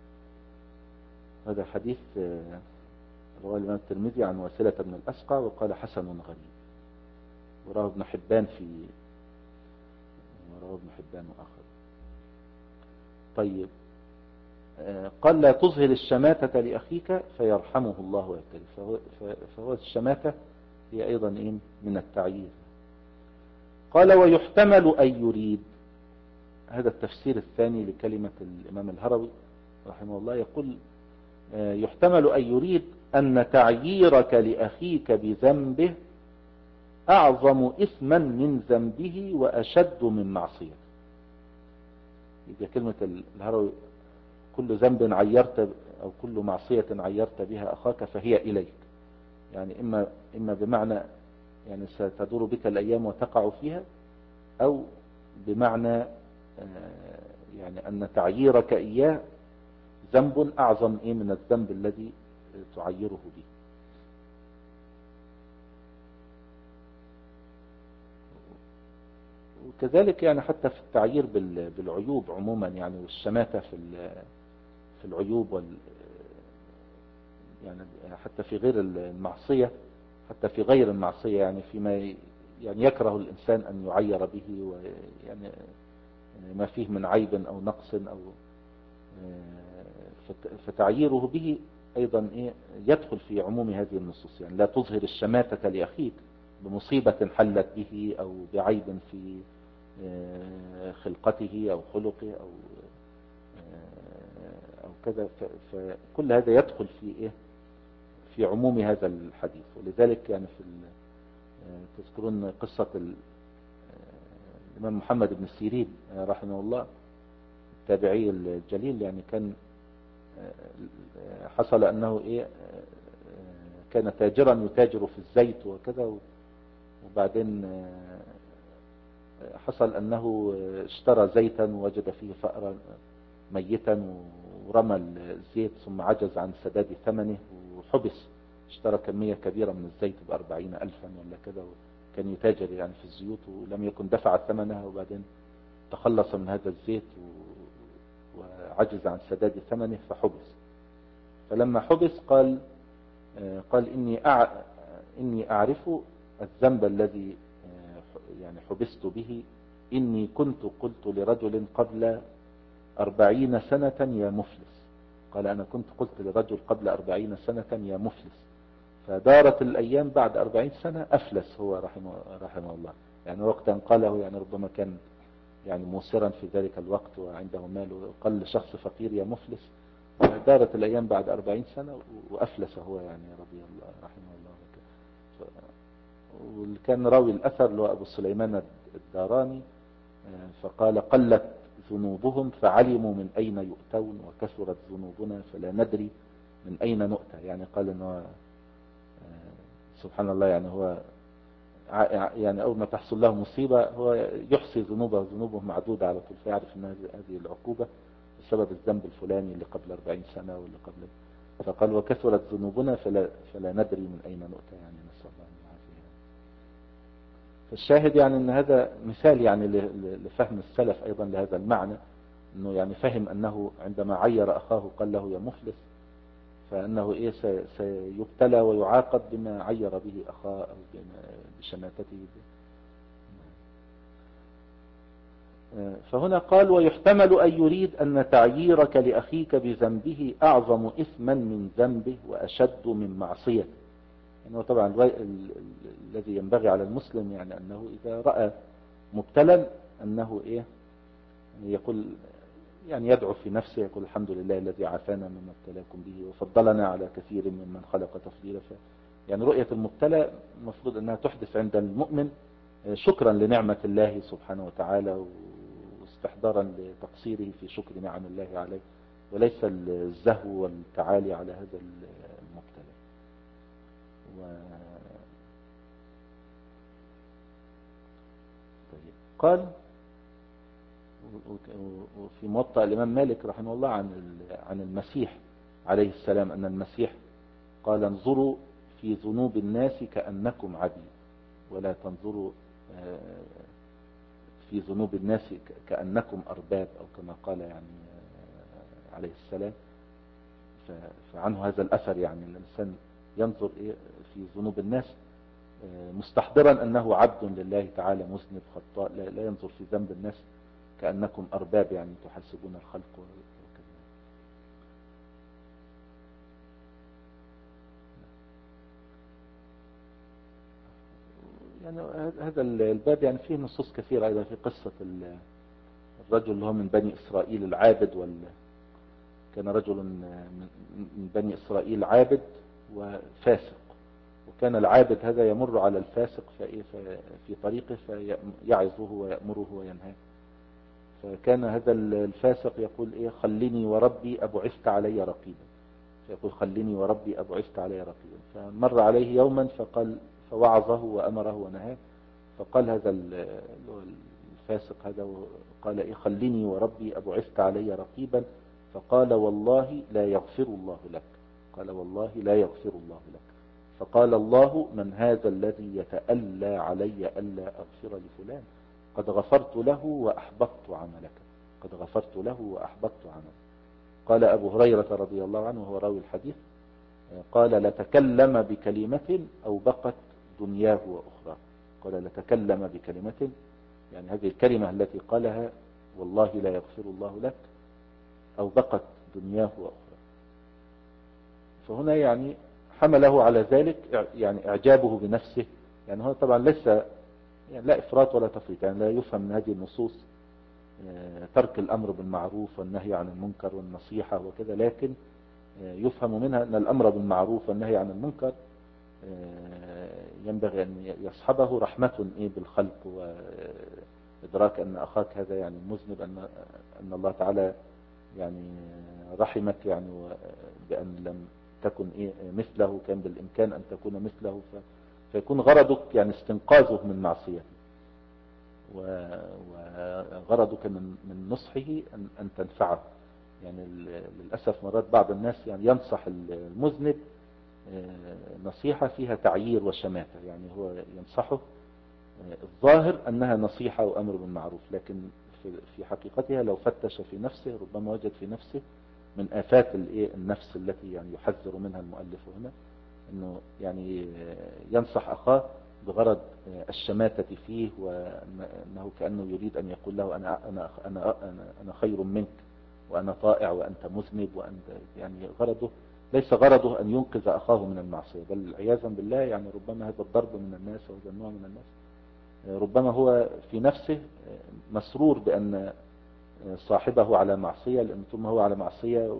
Speaker 1: هذا حديث رواه الإمام الترمذي عن واثلة بن الأسقع وقال: حسن غريب. وراه ابن حبان في وراه ابن حبان وآخر. طيب، قال: لا تظهر الشماتة لأخيك فيرحمه الله ويبتليك. فهو, فهو الشماتة هي أيضا إيه من التعيير. قال: ويحتمل أن يريد. هذا التفسير الثاني لكلمة الإمام الهروي رحمه الله، يقول: يحتمل أن يريد أن تعييرك لأخيك بذنبه أعظم إثما من ذنبه وأشد من معصيته. يبقى كلمة الهروي: كل ذنب عيرت أو كل معصية عيرت بها أخاك فهي إليك. يعني إما, إما بمعنى يعني ستدور بك الأيام وتقع فيها، أو بمعنى يعني أن تعييرك إياه ذنب أعظم إيه من الذنب الذي تعيره به. وكذلك يعني حتى في التعيير بالعيوب عموما يعني، والشماتة في في العيوب وال يعني حتى في غير المعصية، حتى في غير المعصية يعني فيما يعني يكره الإنسان أن يعير به، ويعني ما فيه من عيب أو نقص أو فتعييره به أيضا إيه يدخل في عموم هذه النصوص. يعني لا تظهر الشماتة لأخيك بمصيبة حلت به أو بعيب في خلقته أو خلقه أو أو كذا. فكل هذا يدخل في إيه في عموم هذا الحديث. ولذلك يعني في تذكرون قصة الإمام محمد بن سيرين رحمه الله التابعي الجليل، يعني كان حصل أنه إيه كان تاجرا يتاجر في الزيت وكذا، وبعدين حصل أنه اشترى زيتا ووجد فيه فأرا ميتا ورمى الزيت ثم عجز عن سداد ثمنه وحبس. اشترى كمية كبيرة من الزيت بأربعين ألفا ولا كذا، كان يتاجر يعني في الزيوت ولم يكن دفع ثمنها، وبعدين تخلص من هذا الزيت وعجز عن سداد ثمنه فحبس. فلما حبس قال قال إني أع... إني أعرف الذنب الذي يعني حبست به، إني كنت قلت لرجل قبل أربعين سنة يا مفلس. قال أنا كنت قلت لرجل قبل أربعين سنة يا مفلس، فدارت الأيام بعد أربعين سنة أفلس هو رحمه, رحمه الله. يعني وقتا قاله يعني ربما كان يعني موسرا في ذلك الوقت وعنده مال، وقال لشخص فقير يا مفلس، دارت الأيام بعد أربعين سنة وأفلس هو يعني رضي الله رحمه الله. وكان راوي الأثر له أبو سليمان الداراني فقال قلت ذنوبهم فعلموا من أين يؤتون، وكثرت ذنوبنا فلا ندري من أين نؤتى. يعني قال إنه سبحان الله، يعني هو يعني أول ما تحصل له مصيبة هو يحصي ذنوبه، ذنوبه معدودة على طول، فيعرف أن هذه العقوبة بسبب الذنب الفلاني اللي قبل أربعين سنة واللي قبل. فقال وكثرت ذنوبنا فلا, فلا ندري من أين نؤتى، يعني نسأل الله أن يعافينا. فالشاهد يعني أن هذا مثال يعني لفهم السلف أيضا لهذا المعنى، أنه يعني فهم أنه عندما عير أخاه قال له يا مفلس، فأنه إيه سيبتلى ويعاقب بما عير به أخاه أو بشماتته. فهنا قال ويحتمل أن يريد أن تعييرك لأخيك بذنبه أعظم إثما من ذنبه وأشد من معصيته. يعني طبعا الذي ينبغي على المسلم يعني أنه إذا رأى مبتلا أنه إيه يعني يقول يعني يدعو في نفسه، يقول الحمد لله الذي عافانا مما ابتلاكم به وفضلنا على كثير ممن خلق تفضيلا. يعني رؤية المبتلى المفروض أنها تحدث عند المؤمن شكرا لنعمة الله سبحانه وتعالى واستحضارا لتقصيره في شكر نعم الله عليه، وليس الزهو والتعالي على هذا المبتلى. و... طيب. قال وفي موطأ الإمام مالك رحمه الله عن عن المسيح عليه السلام أن المسيح قال انظروا في ذنوب الناس كأنكم عبيد، ولا تنظروا في ذنوب الناس كأنكم أرباب، أو كما قال يعني عليه السلام. فعنه هذا الأثر يعني الإنسان ينظر في ذنوب الناس مستحضرا أنه عبد لله تعالى مذنب خطاء، لا ينظر في ذنب الناس كأنكم أرباب يعني تحسبون الخلق وكذا. يعني هذا الباب يعني فيه نصوص كثيرة أيضا في قصة الرجل اللي هو من بني إسرائيل العابد، وال كان رجل من بني إسرائيل عابد وفاسق، وكان العابد هذا يمر على الفاسق في طريقه فيعظه ويأمره وينهاه. فكان هذا الفاسق يقول إيه خلني وربي أبعثت علي رقيبا، فيقول خلني وربي أبعثت علي رقيبا. فمر عليه يوما فقال فوعظه وأمره ونهاه، فقال هذا الفاسق هذا قال إيه خلني وربي أبعثت علي رقيبا، فقال والله لا يغفر الله لك، قال والله لا يغفر الله لك. فقال الله من هذا الذي يتألى علي ألا أغفر لفلان، قد غفرت له وأحبطت عملك، قد غفرت له وأحبطت عملك. قال أبو هريرة رضي الله عنه وهو راوي الحديث قال لتكلم بكلمة أو بقت دنياه وأخرى. قال لتكلم بكلمة يعني هذه الكلمة التي قالها والله لا يغفر الله لك أو بقت دنياه وأخرى. فهنا يعني حمله على ذلك يعني إعجابه بنفسه، يعني هو طبعا ليس يعني لا إفراط ولا تفريط، يعني لا يفهم من هذه النصوص ترك الأمر بالمعروف والنهي عن المنكر والنصيحة وكذا، لكن يفهم منها أن الأمر بالمعروف والنهي عن المنكر ينبغي أن يصحبه رحمة إيه بالخلق، وإدراك أن أخاك هذا يعني مذنب، أن أن الله تعالى يعني رحمك يعني بأن لم تكن إيه مثله، كان بالإمكان أن تكون مثله، فيكون غرضك يعني استنقاذه من معصيته، وغرضك من من نصحه أن أن تنفعه. يعني للأسف مرات بعض الناس يعني ينصح المذنب نصيحة فيها تعيير وشماتة، يعني هو ينصحه الظاهر أنها نصيحة وأمر بالمعروف، لكن في حقيقتها لو فتش في نفسه ربما وجد في نفسه من آفات النفس التي يعني يحذر منها المؤلف هنا، أنه يعني ينصح أخاه بغرض الشماتة فيه، وأنه كأنه يريد أن يقول له أنا, أنا, أنا, أنا, أنا خير منك، وأنا طائع وأنت مذنب، وأنت يعني غرضه ليس غرضه أن ينقذ أخاه من المعصية، بل عياذا بالله يعني ربما هذا الضرب من الناس وهذا النوع من الناس ربما هو في نفسه مسرور بأن صاحبه على معصية، لأن ثم هو على معصية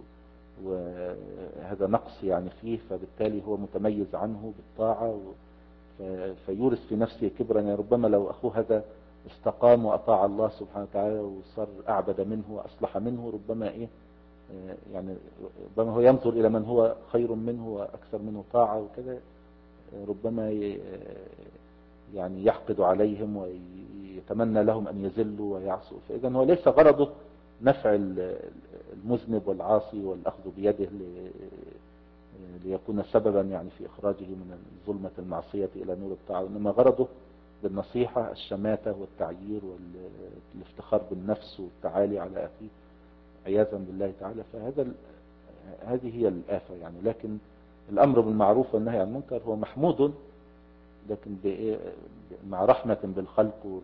Speaker 1: وهذا نقص يعني فيه، فبالتالي هو متميز عنه بالطاعة، فيورث في نفسه كبرا. يعني ربما لو أخوه هذا استقام وأطاع الله سبحانه وتعالى وصار أعبد منه وأصلح منه، ربما إيه يعني ربما هو ينظر إلى من هو خير منه وأكثر منه طاعة وكذا، ربما يعني يحقد عليهم ويتمنى لهم أن يذلوا ويعصوا. فإذا هو ليس غرضه نفع المذنب والعاصي والأخذ بيده ليكون سببا يعني في إخراجه من ظلمة المعصية إلى نور الطاعة، إنما غرضه بالنصيحة الشماتة والتعيير والافتخار بالنفس والتعالي على أخيه عياذا بالله تعالى. فهذا هذه هي الآفة يعني. لكن الأمر بالمعروف والنهي عن المنكر هو محمود، لكن مع رحمة بالخلق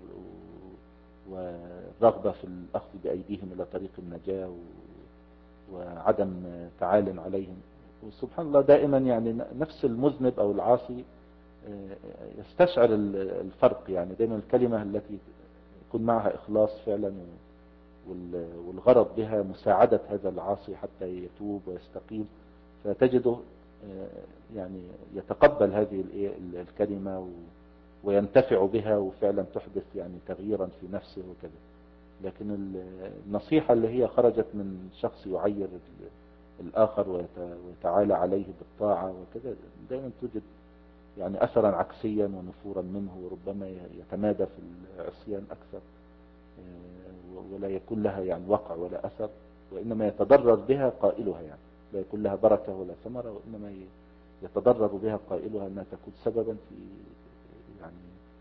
Speaker 1: ورغبة في الأخذ بأيديهم إلى طريق النجاة وعدم تعال عليهم. وسبحان الله دائما يعني نفس المذنب أو العاصي يستشعر الفرق، يعني دائما الكلمة التي يكون معها إخلاص فعلا والغرض بها مساعدة هذا العاصي حتى يتوب ويستقيم، فتجده يعني يتقبل هذه الكلمة وينتفع بها وفعلا تحدث يعني تغييرا في نفسه وكذا. لكن النصيحة اللي هي خرجت من شخص يعير الآخر ويتعالى عليه بالطاعة وكذا دائما توجد يعني أثرا عكسيا ونفورا منه، وربما يتمادى في العصيان أكثر ولا يكون لها يعني وقع ولا أثر، وإنما يتضرر بها قائلها، يعني لا يكون لها بركة ولا ثمرة، وإنما يتضرر بها قائلها أنها تكون سببا في يعني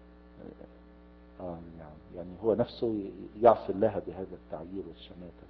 Speaker 1: آه يعني, يعني هو نفسه يعصي الله بهذا التعيير والشماتة.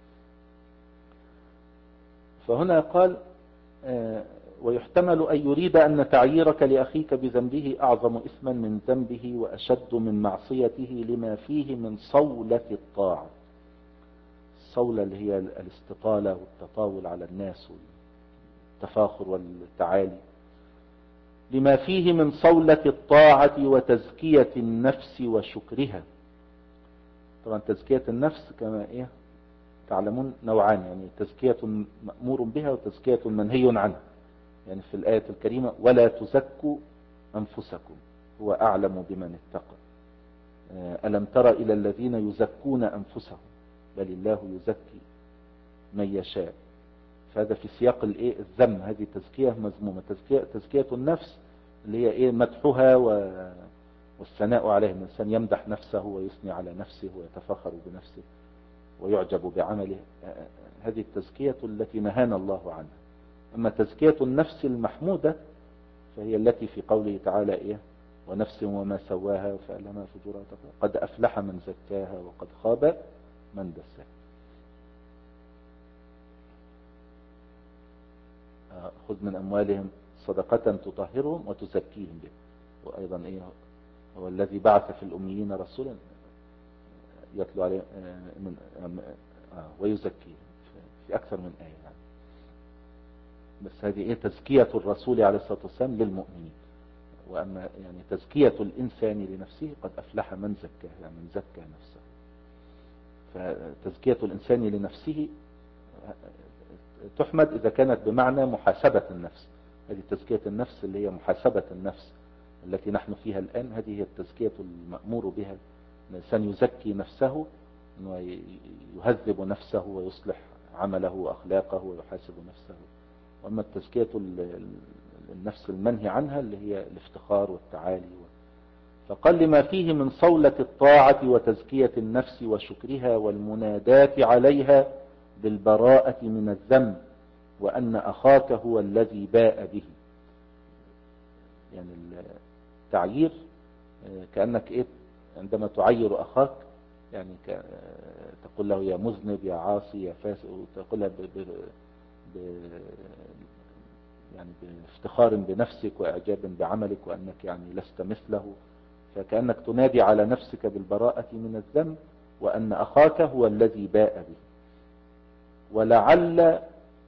Speaker 1: فهنا قال آه ويحتمل أن يريد أن تعييرك لأخيك بذنبه أعظم إثما من ذنبه وأشد من معصيته لما فيه من صولة الطاعة. الصولة اللي هي الاستطالة والتطاول على الناس والتفاخر والتعالي، لما فيه من صولة الطاعة وتزكية النفس وشكرها. طبعا تزكية النفس كما إيه تعلمون نوعان، يعني تزكية مأمور بها وتزكية منهي عنها. يعني في الآية الكريمة ولا تزكوا أنفسكم هو أعلم بمن اتقى، ألم تر إلى الذين يزكون أنفسهم بل الله يزكي من يشاء. فهذا في سياق الايه الذم، هذه تزكية مذمومة. تزكية, تزكية النفس اللي هي ايه مدحها والثناء عليه، الإنسان يمدح نفسه ويثني على نفسه ويتفخر بنفسه ويعجب بعمله، هذه التزكية التي نهانا الله عنها. أما تزكية النفس المحمودة فهي التي في قوله تعالى إيه ونفس وما سواها فألهمها فجورها وتقواها قد أفلح من زكاها وقد خاب من دساها. خذ من أموالهم صدقة تطهرهم وتزكيهم به. وأيضا إيه هو الذي بعث في الأميين رسولا يتلو عليه من ويزكيهم في أكثر من آية يعني. بس هذه إيه تزكية الرسول عليه الصلاة والسلام للمؤمنين. وأما يعني تزكية الإنسان لنفسه قد أفلح من زكاه، يعني من زكى نفسه. فتزكية الإنسان لنفسه تحمد إذا كانت بمعنى محاسبة النفس، هذه تزكية النفس اللي هي محاسبة النفس التي نحن فيها الآن، هذه هي التزكية المأمور بها. الإنسان يزكي نفسه، أنه يهذب نفسه ويصلح عمله وأخلاقه ويحاسب نفسه. وأما التزكية النفس المنهي عنها اللي هي الافتخار والتعالي. فقال لما فيه من صولة الطاعة وتزكية النفس وشكرها والمناداة عليها بالبراءة من الذنب، وأن أخاك هو الذي باء به. يعني التعيير كأنك إيه عندما تعير أخاك، يعني تقول له يا مذنب يا عاصي يا فاسق، وتقولها ب... ب... ب... يعني بافتخار بنفسك وإعجاب بعملك وأنك يعني لست مثله. فكأنك تنادي على نفسك بالبراءة من الذنب، وأن أخاك هو الذي باء به. ولعل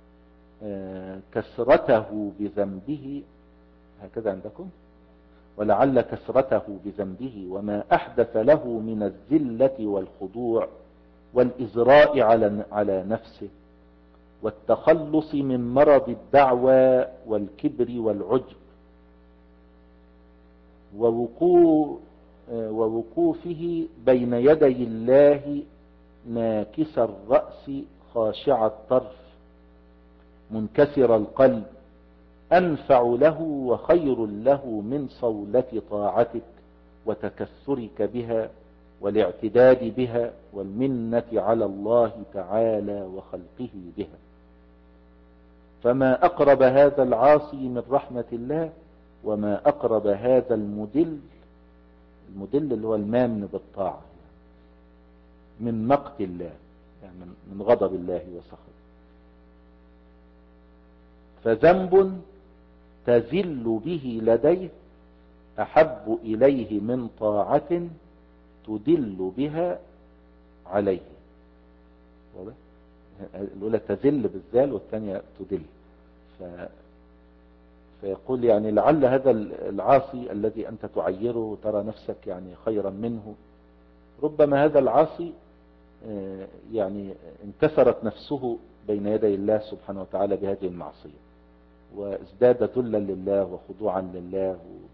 Speaker 1: كسرته بذنبه، هكذا عندكم، ولعل كسرته بذنبه وما أحدث له من الذلة والخضوع والإزراء على على نفسه والتخلص من مرض الدعوى والكبر والعجب ووقوع ووقوفه بين يدي الله ناكس الرأس خاشع الطرف منكسر القلب أنفع له وخير له من صولة طاعتك وتكثرك بها والاعتداد بها والمنة على الله تعالى وخلقه بها. فما أقرب هذا العاصي من رحمة الله، وما أقرب هذا المدل، المدل اللي هو المامن بالطاعة، من مقت الله، يعني من غضب الله وسخطه. فذنب تذل به لديه أحب إليه من طاعة تدل بها عليه. الأولى تذل بالذال والثانية تدل. ف... فيقول يعني لعل هذا العاصي الذي أنت تعيره وترى نفسك يعني خيرا منه، ربما هذا العاصي يعني انكسرت نفسه بين يدي الله سبحانه وتعالى بهذه المعصية، وازداد ذلا لله وخضوعا لله،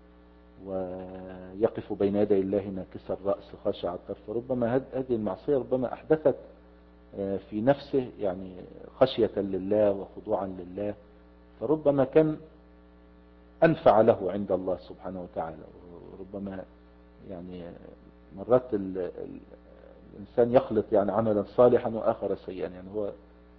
Speaker 1: ويقف بين يدي الله ناكس الرأس خاشع الطرف. فربما هذه المعصية ربما أحدثت في نفسه يعني خشية لله وخضوعا لله، فربما كان أنفع له عند الله سبحانه وتعالى. وربما يعني مرات الإنسان يخلط يعني عملا صالحا وآخر سيئا، يعني هو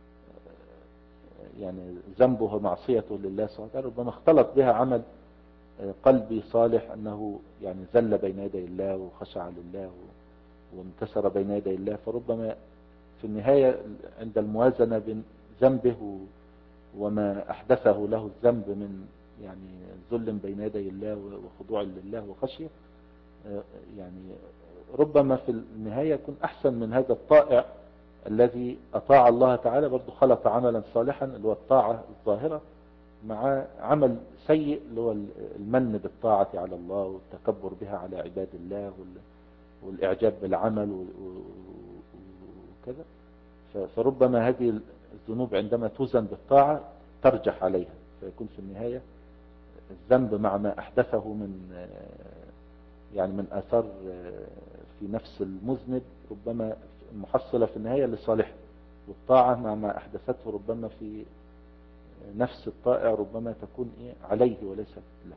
Speaker 1: يعني ذنبه ومعصيته لله سبحانه وتعالى ربما اختلط بها عمل قلبي صالح، أنه يعني ذل بين يدي الله وخشع لله وانكسر بين يدي الله. فربما في النهاية عند الموازنة بين ذنبه وما أحدثه له الذنب من يعني ذل بين يدي الله وخضوع لله وخشية، يعني ربما في النهاية يكون أحسن من هذا الطائع الذي أطاع الله تعالى، برضو خلط عملا صالحا اللي هو الطاعة الظاهرة مع عمل سيء اللي هو المن بالطاعة على الله والتكبر بها على عباد الله والإعجاب بالعمل وكذا. فربما هذه الذنوب عندما توزن بالطاعة ترجح عليها، فيكون في النهاية الذنب مع ما أحدثه من يعني من آثار في نفس المذنب ربما المحصلة في النهاية لصالحه، والطاعة مع ما أحدثته ربما في نفس الطائع ربما تكون إيه عليه وليست له.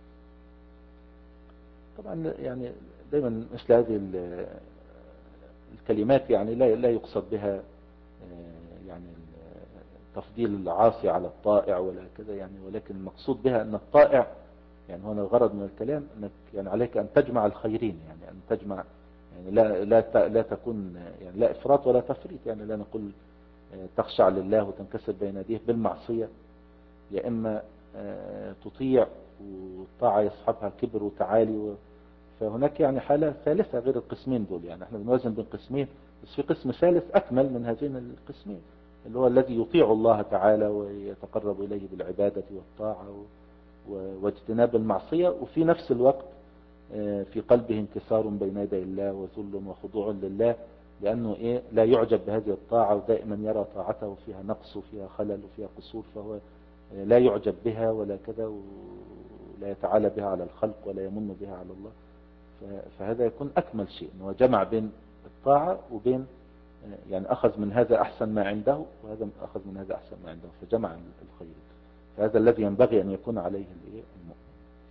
Speaker 1: طبعا يعني دايما مثل هذه الكلمات يعني لا لا يقصد بها يعني تفضيل العاصي على الطائع ولا كذا يعني، ولكن المقصود بها أن الطائع يعني هنا الغرض من الكلام أنك يعني عليك أن تجمع الخيرين، يعني أن تجمع يعني لا لا لا تكون يعني لا إفراط ولا تفريط، يعني لا نقول تخشع لله وتنكسر بين يديه بالمعصية، يا إما تطيع والطاعة يصحبها كبر وتعالي. فهناك يعني حالة ثالثة غير القسمين دول، يعني احنا بنوازن بين قسمين، بس في قسم ثالث أكمل من هذين القسمين اللي هو الذي يطيع الله تعالى ويتقرب إليه بالعبادة والطاعة واجتناب المعصية، وفي نفس الوقت في قلبه انكسار بين يدي الله وذل وخضوع لله، لأنه إيه لا يعجب بهذه الطاعة ودائما يرى طاعته فيها نقص وفيها خلل وفيها قصور، فهو لا يعجب بها ولا كذا، لا يتعالى بها على الخلق ولا يمن بها على الله. فهذا يكون أكمل شيء، أنه جمع بين الطاعة وبين يعني أخذ من هذا أحسن ما عنده وهذا أخذ من هذا أحسن ما عنده فجمع الخير. فهذا الذي ينبغي أن يكون عليه المؤمن.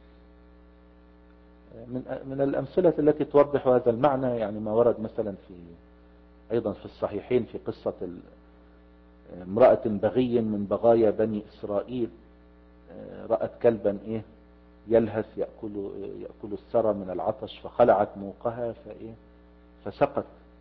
Speaker 1: من من الأمثلة التي توضح هذا المعنى يعني ما ورد مثلا في أيضا في الصحيحين في قصة امرأة بغي من بغايا بني إسرائيل رأت كلبا إيه يلهث يأكل يأكل الثرى من العطش فخلعت موقها فإيه فسقت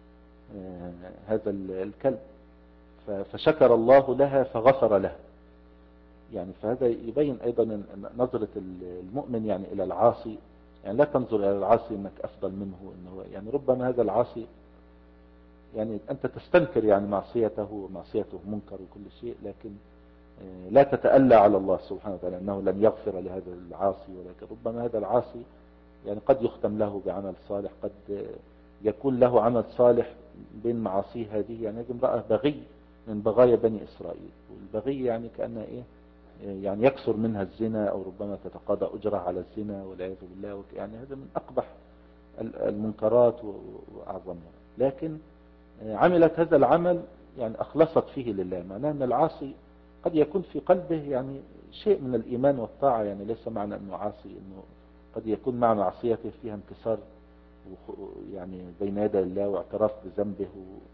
Speaker 1: هذا الكلب فشكر الله لها فغفر لها. يعني فهذا يبين أيضا نظرة المؤمن يعني إلى العاصي، يعني لا تنظر إلى العاصي أنك أفضل منه، إنه يعني ربما هذا العاصي يعني أنت تستنكر يعني معصيته ومعصيته منكر وكل شيء، لكن لا تتألى على الله سبحانه وتعالى أنه لن يغفر لهذا العاصي، ولكن ربما هذا العاصي يعني قد يختم له بعمل صالح، قد يكون له عمل صالح بين معاصيه هذه. يعني هذه امرأة بغي من بغايا بني إسرائيل، والبغي يعني كأنها إيه يعني يكثر منها الزنا أو ربما تتقاضى أجرة على الزنا والعياذ بالله، يعني هذا من أقبح المنكرات وأعظمها، لكن عملت هذا العمل يعني أخلصت فيه لله. معناه أن العاصي قد يكون في قلبه يعني شيء من الإيمان والطاعة، يعني ليس معنى أنه عاصي أنه قد يكون مع معصيته فيها انكسار يعني بين يدي الله واعتراف بذنبه.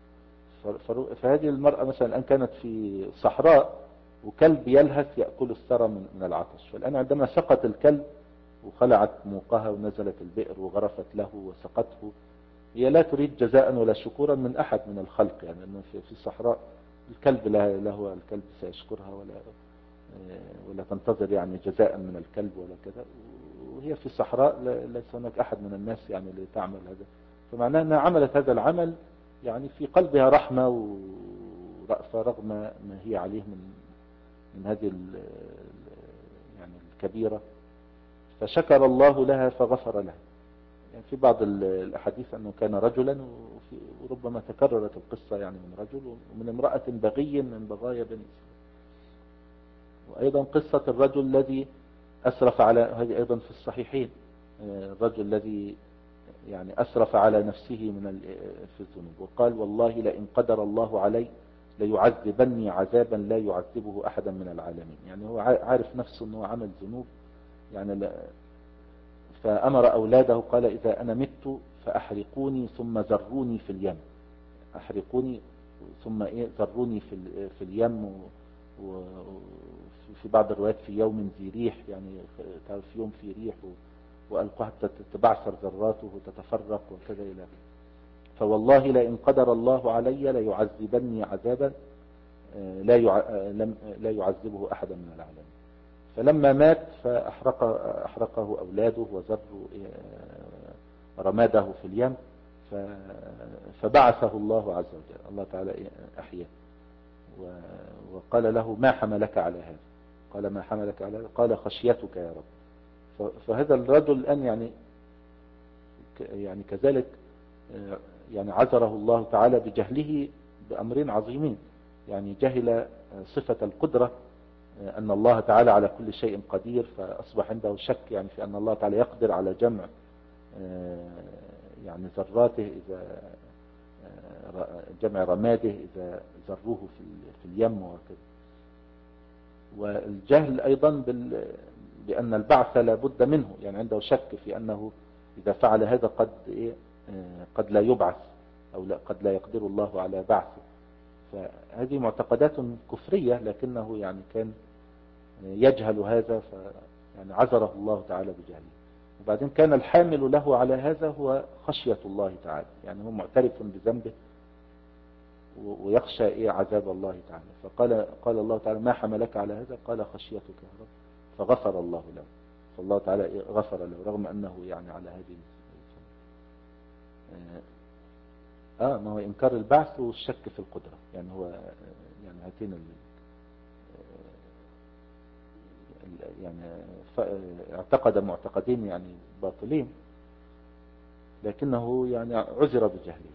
Speaker 1: فهذه المرأة مثلا الآن كانت في صحراء وكلب يلهث يأكل الثرى من العطش، فالآن عندما سقط الكلب وخلعت موقها ونزلت البئر وغرفت له وسقته، هي لا تريد جزاء ولا شكورا من أحد من الخلق، يعني أنه في الصحراء الكلب لا له الكلب سيشكرها ولا ولا تنتظر يعني جزاء من الكلب ولا كذا، وهي في الصحراء ليس هناك أحد من الناس يعني اللي تعمل هذا. فمعناه أنها عملت هذا العمل يعني في قلبها رحمة ورأفة رغم ما هي عليه من من هذه يعني الكبيرة، فشكر الله لها فغفر لها. يعني في بعض الأحاديث أنه كان رجلا، وربما تكررت القصة يعني من رجل ومن امرأة بغي من بغايا بني إسرائيل. وأيضا قصة الرجل الذي أسرف على، هذه أيضا في الصحيحين، الرجل الذي يعني أسرف على نفسه من في الذنوب وقال والله لئن قدر الله علي ليعذبني عذابا لا يعذبه أحدا من العالمين. يعني هو عارف نفسه أنه عمل ذنوب يعني لا، فأمر أولاده قال إذا أنا مت فأحرقوني ثم ذروني في اليم، أحرقوني ثم إيه ذروني في في اليم، وفي بعض الروايات في يوم ذي ريح، يعني في يوم في ريح وألقاها تتبعثر ذراته وتتفرق وكذا إلى. فوالله لئن قدر الله علي ليعذبني عذابا لا لا يعذبه أحدا من العالمين. فلما مات فأحرق أحرقه أولاده وزروا رماده في اليم، فبعثه الله عز وجل، الله تعالى أحياه وقال له ما حملك على هذا؟ قال ما حملك على هذا؟ قال خشيتك يا رب. فهذا الرجل الآن يعني يعني كذلك يعني عذره الله تعالى بجهله بأمرين عظيمين. يعني جهل صفة القدرة أن الله تعالى على كل شيء قدير، فأصبح عنده شك يعني في أن الله تعالى يقدر على جمع يعني ذراته إذا جمع رماده إذا ذروه في اليم وكذا. والجهل أيضا بأن البعث لا بد منه، يعني عنده شك في أنه إذا فعل هذا قد إيه قد لا يبعث أو لا قد لا يقدر الله على بعثه. فهذه معتقدات كفرية، لكنه يعني كان يجهل هذا، ف يعني عذره الله تعالى بجهله. وبعدين كان الحامل له على هذا هو خشية الله تعالى، يعني هو معترف بذنبه ويخشى إيه عذاب الله تعالى. فقال قال الله تعالى ما حملك على هذا؟ قال خشيتك يا رب، فغفر الله له. فالله تعالى إيه غفر له رغم أنه يعني على هذه آه ما هو إنكار البعث والشك في القدرة، يعني هو يعني هاتين يعني اعتقد معتقدين يعني باطلين، لكنه يعني عذر بجهله.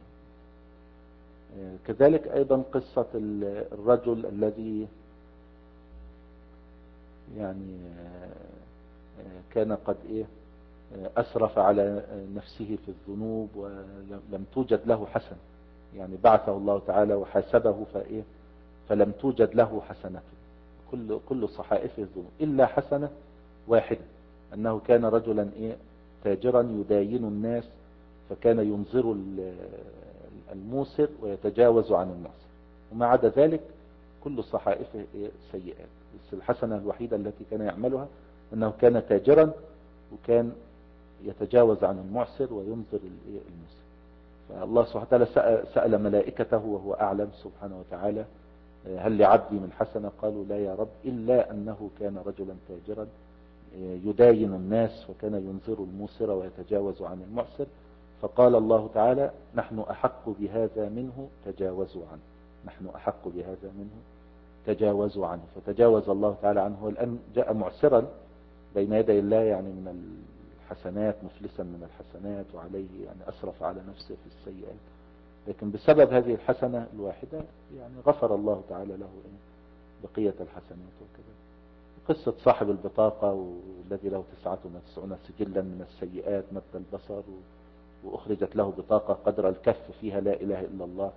Speaker 1: كذلك أيضا قصة الرجل الذي يعني كان قد إيه أسرف على نفسه في الذنوب ولم توجد له حسنة، يعني بعثه الله تعالى وحاسبه فإيه فلم توجد له حسنة، كل كل صحائفه الذنوب إلا حسنة واحدة، أنه كان رجلا إيه تاجرا يداين الناس، فكان ينظر الموسر ويتجاوز عن المعسر، وما عدا ذلك كل صحائفه إيه سيئات. بس الحسنة الوحيدة التي كان يعملها أنه كان تاجرا وكان يتجاوز عن المعسر وينظر الموسر. فالله سبحانه وتعالى سأل ملائكته وهو أعلم سبحانه وتعالى هل لعبدي من حسنة؟ قالوا لا يا رب إلا أنه كان رجلا تاجرا يداين الناس وكان ينظر الموسر ويتجاوز عن المعسر، فقال الله تعالى نحن أحق بهذا منه تجاوزوا عنه، نحن أحق بهذا منه تجاوزوا عنه، فتجاوز الله تعالى عنه. والآن جاء معسرا بين يدي الله يعني من الحسنات، مفلسا من الحسنات، وعليه يعني أسرف على نفسه في السيئات، لكن بسبب هذه الحسنة الواحدة يعني غفر الله تعالى له بقية الحسنات. وكذا قصة صاحب البطاقة والذي له تسعة وتسعون سجلا من السيئات مد البصر، وأخرجت له بطاقة قدر الكف فيها لا إله إلا الله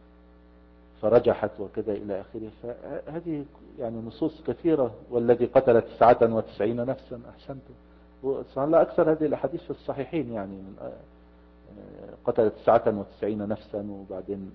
Speaker 1: فرجحت وكذا إلى آخره. فهذه يعني نصوص كثيرة. والذي قتل تسعة وتسعين نفسا أحسنتم، وسبحان الله أكثر هذه الأحاديث في الصحيحين، يعني من قتل تسعة وتسعين نفسا وبعدين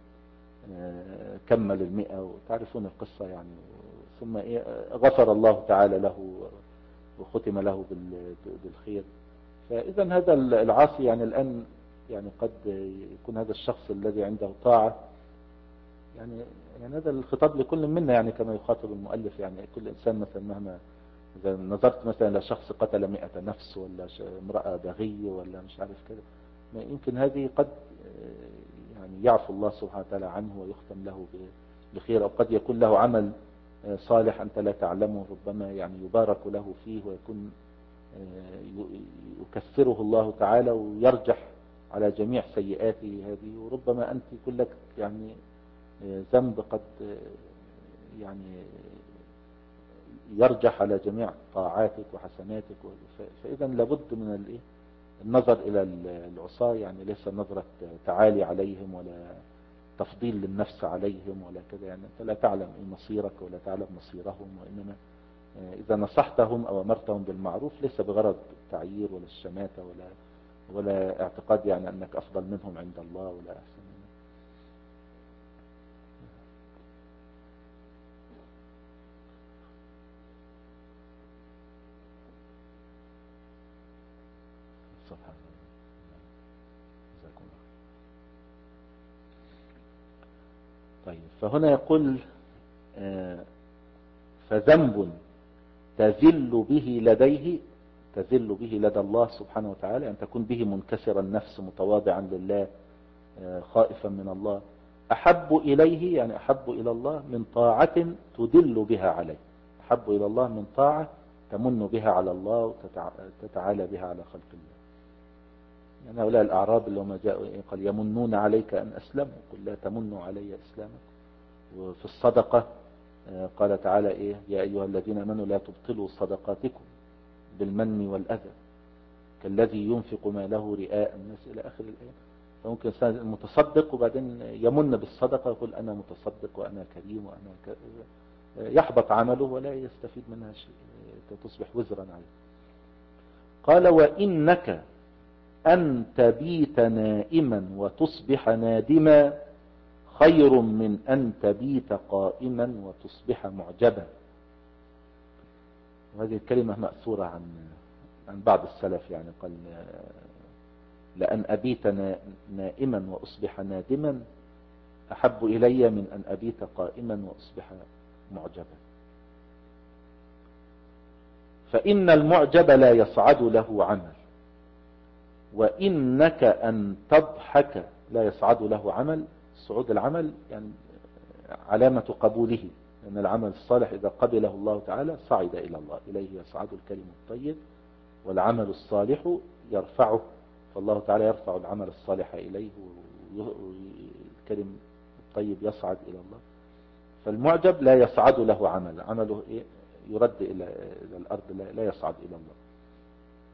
Speaker 1: كمل المئة وتعرفون القصة يعني، ثم غفر الله تعالى له وختم له بالخير. فإذا هذا العاصي يعني الآن يعني قد يكون هذا الشخص الذي عنده طاعة، يعني يعني هذا الخطاب لكل منا يعني كما يخاطب المؤلف، يعني كل إنسان مثلا مهما إذا نظرت مثلا لشخص قتل مئة نفس ولا امرأة بغية ولا مش عارف كذا، يمكن هذه قد يعني يعفو الله سبحانه وتعالى عنه ويختم له بخير، أو قد يكون له عمل صالح أنت لا تعلمه ربما يعني يبارك له فيه ويكون يكفره الله تعالى ويرجح على جميع سيئاته هذه، وربما أنت يكون لك يعني ذنب قد يعني يرجح على جميع طاعاتك وحسناتك. فإذا لابد من النظر إلى العصاة، يعني ليس نظرة تعالي عليهم ولا تفضيل للنفس عليهم ولا كذا، يعني أنت لا تعلم مصيرك ولا تعلم مصيرهم، وإنما إذا نصحتهم أو أمرتهم بالمعروف ليس بغرض التعيير ولا الشماتة ولا ولا اعتقاد يعني أنك أفضل منهم عند الله ولا أحسن منهم. سبحان الله. جزاكم الله. طيب، فهنا يقول فذنب تذل به لديه، تذل به لدى الله سبحانه وتعالى، أن تكون به منكسر النفس متواضعا لله خائفا من الله، أحب إليه يعني أحب إلى الله من طاعة تدل بها عليه، أحب إلى الله من طاعة تمن بها على الله وتتعالى بها على خلق الله. يعني هؤلاء الأعراب اللي هم جاءوا قال يمنون عليك أن أسلموا، قل لا تمنوا علي إسلامك. وفي الصدقة قال تعالى إيه يا أيها الذين آمنوا لا تبطلوا صدقاتكم بالمن والأذى كالذي ينفق ماله رئاء الناس إلى آخر الآية. فممكن المتصدق وبعدين يمن بالصدقة يقول أنا متصدق وأنا كريم وأنا ك... يحبط عمله ولا يستفيد منها شيء، تصبح وزرا عليه. قال وإنك أن تبيت نائما وتصبح نادما خير من أن تبيت قائما وتصبح معجبا. وهذه الكلمة مأثورة عن عن بعض السلف، يعني قال لأن أبيت نائما وأصبح نادما أحب إلي من أن أبيت قائما وأصبح معجبا. فإن المعجب لا يصعد له عمل، وإنك أن تضحك لا يصعد له عمل. صعود العمل يعني علامة قبوله، لأن العمل الصالح إذا قبله الله تعالى صعد إلى الله، إليه يصعد الكلم الطيب والعمل الصالح يرفعه، فالله تعالى يرفع العمل الصالح إليه والكلم الطيب يصعد إلى الله. فالمعجب لا يصعد له عمل، عمله يرد إلى الأرض لا يصعد إلى الله.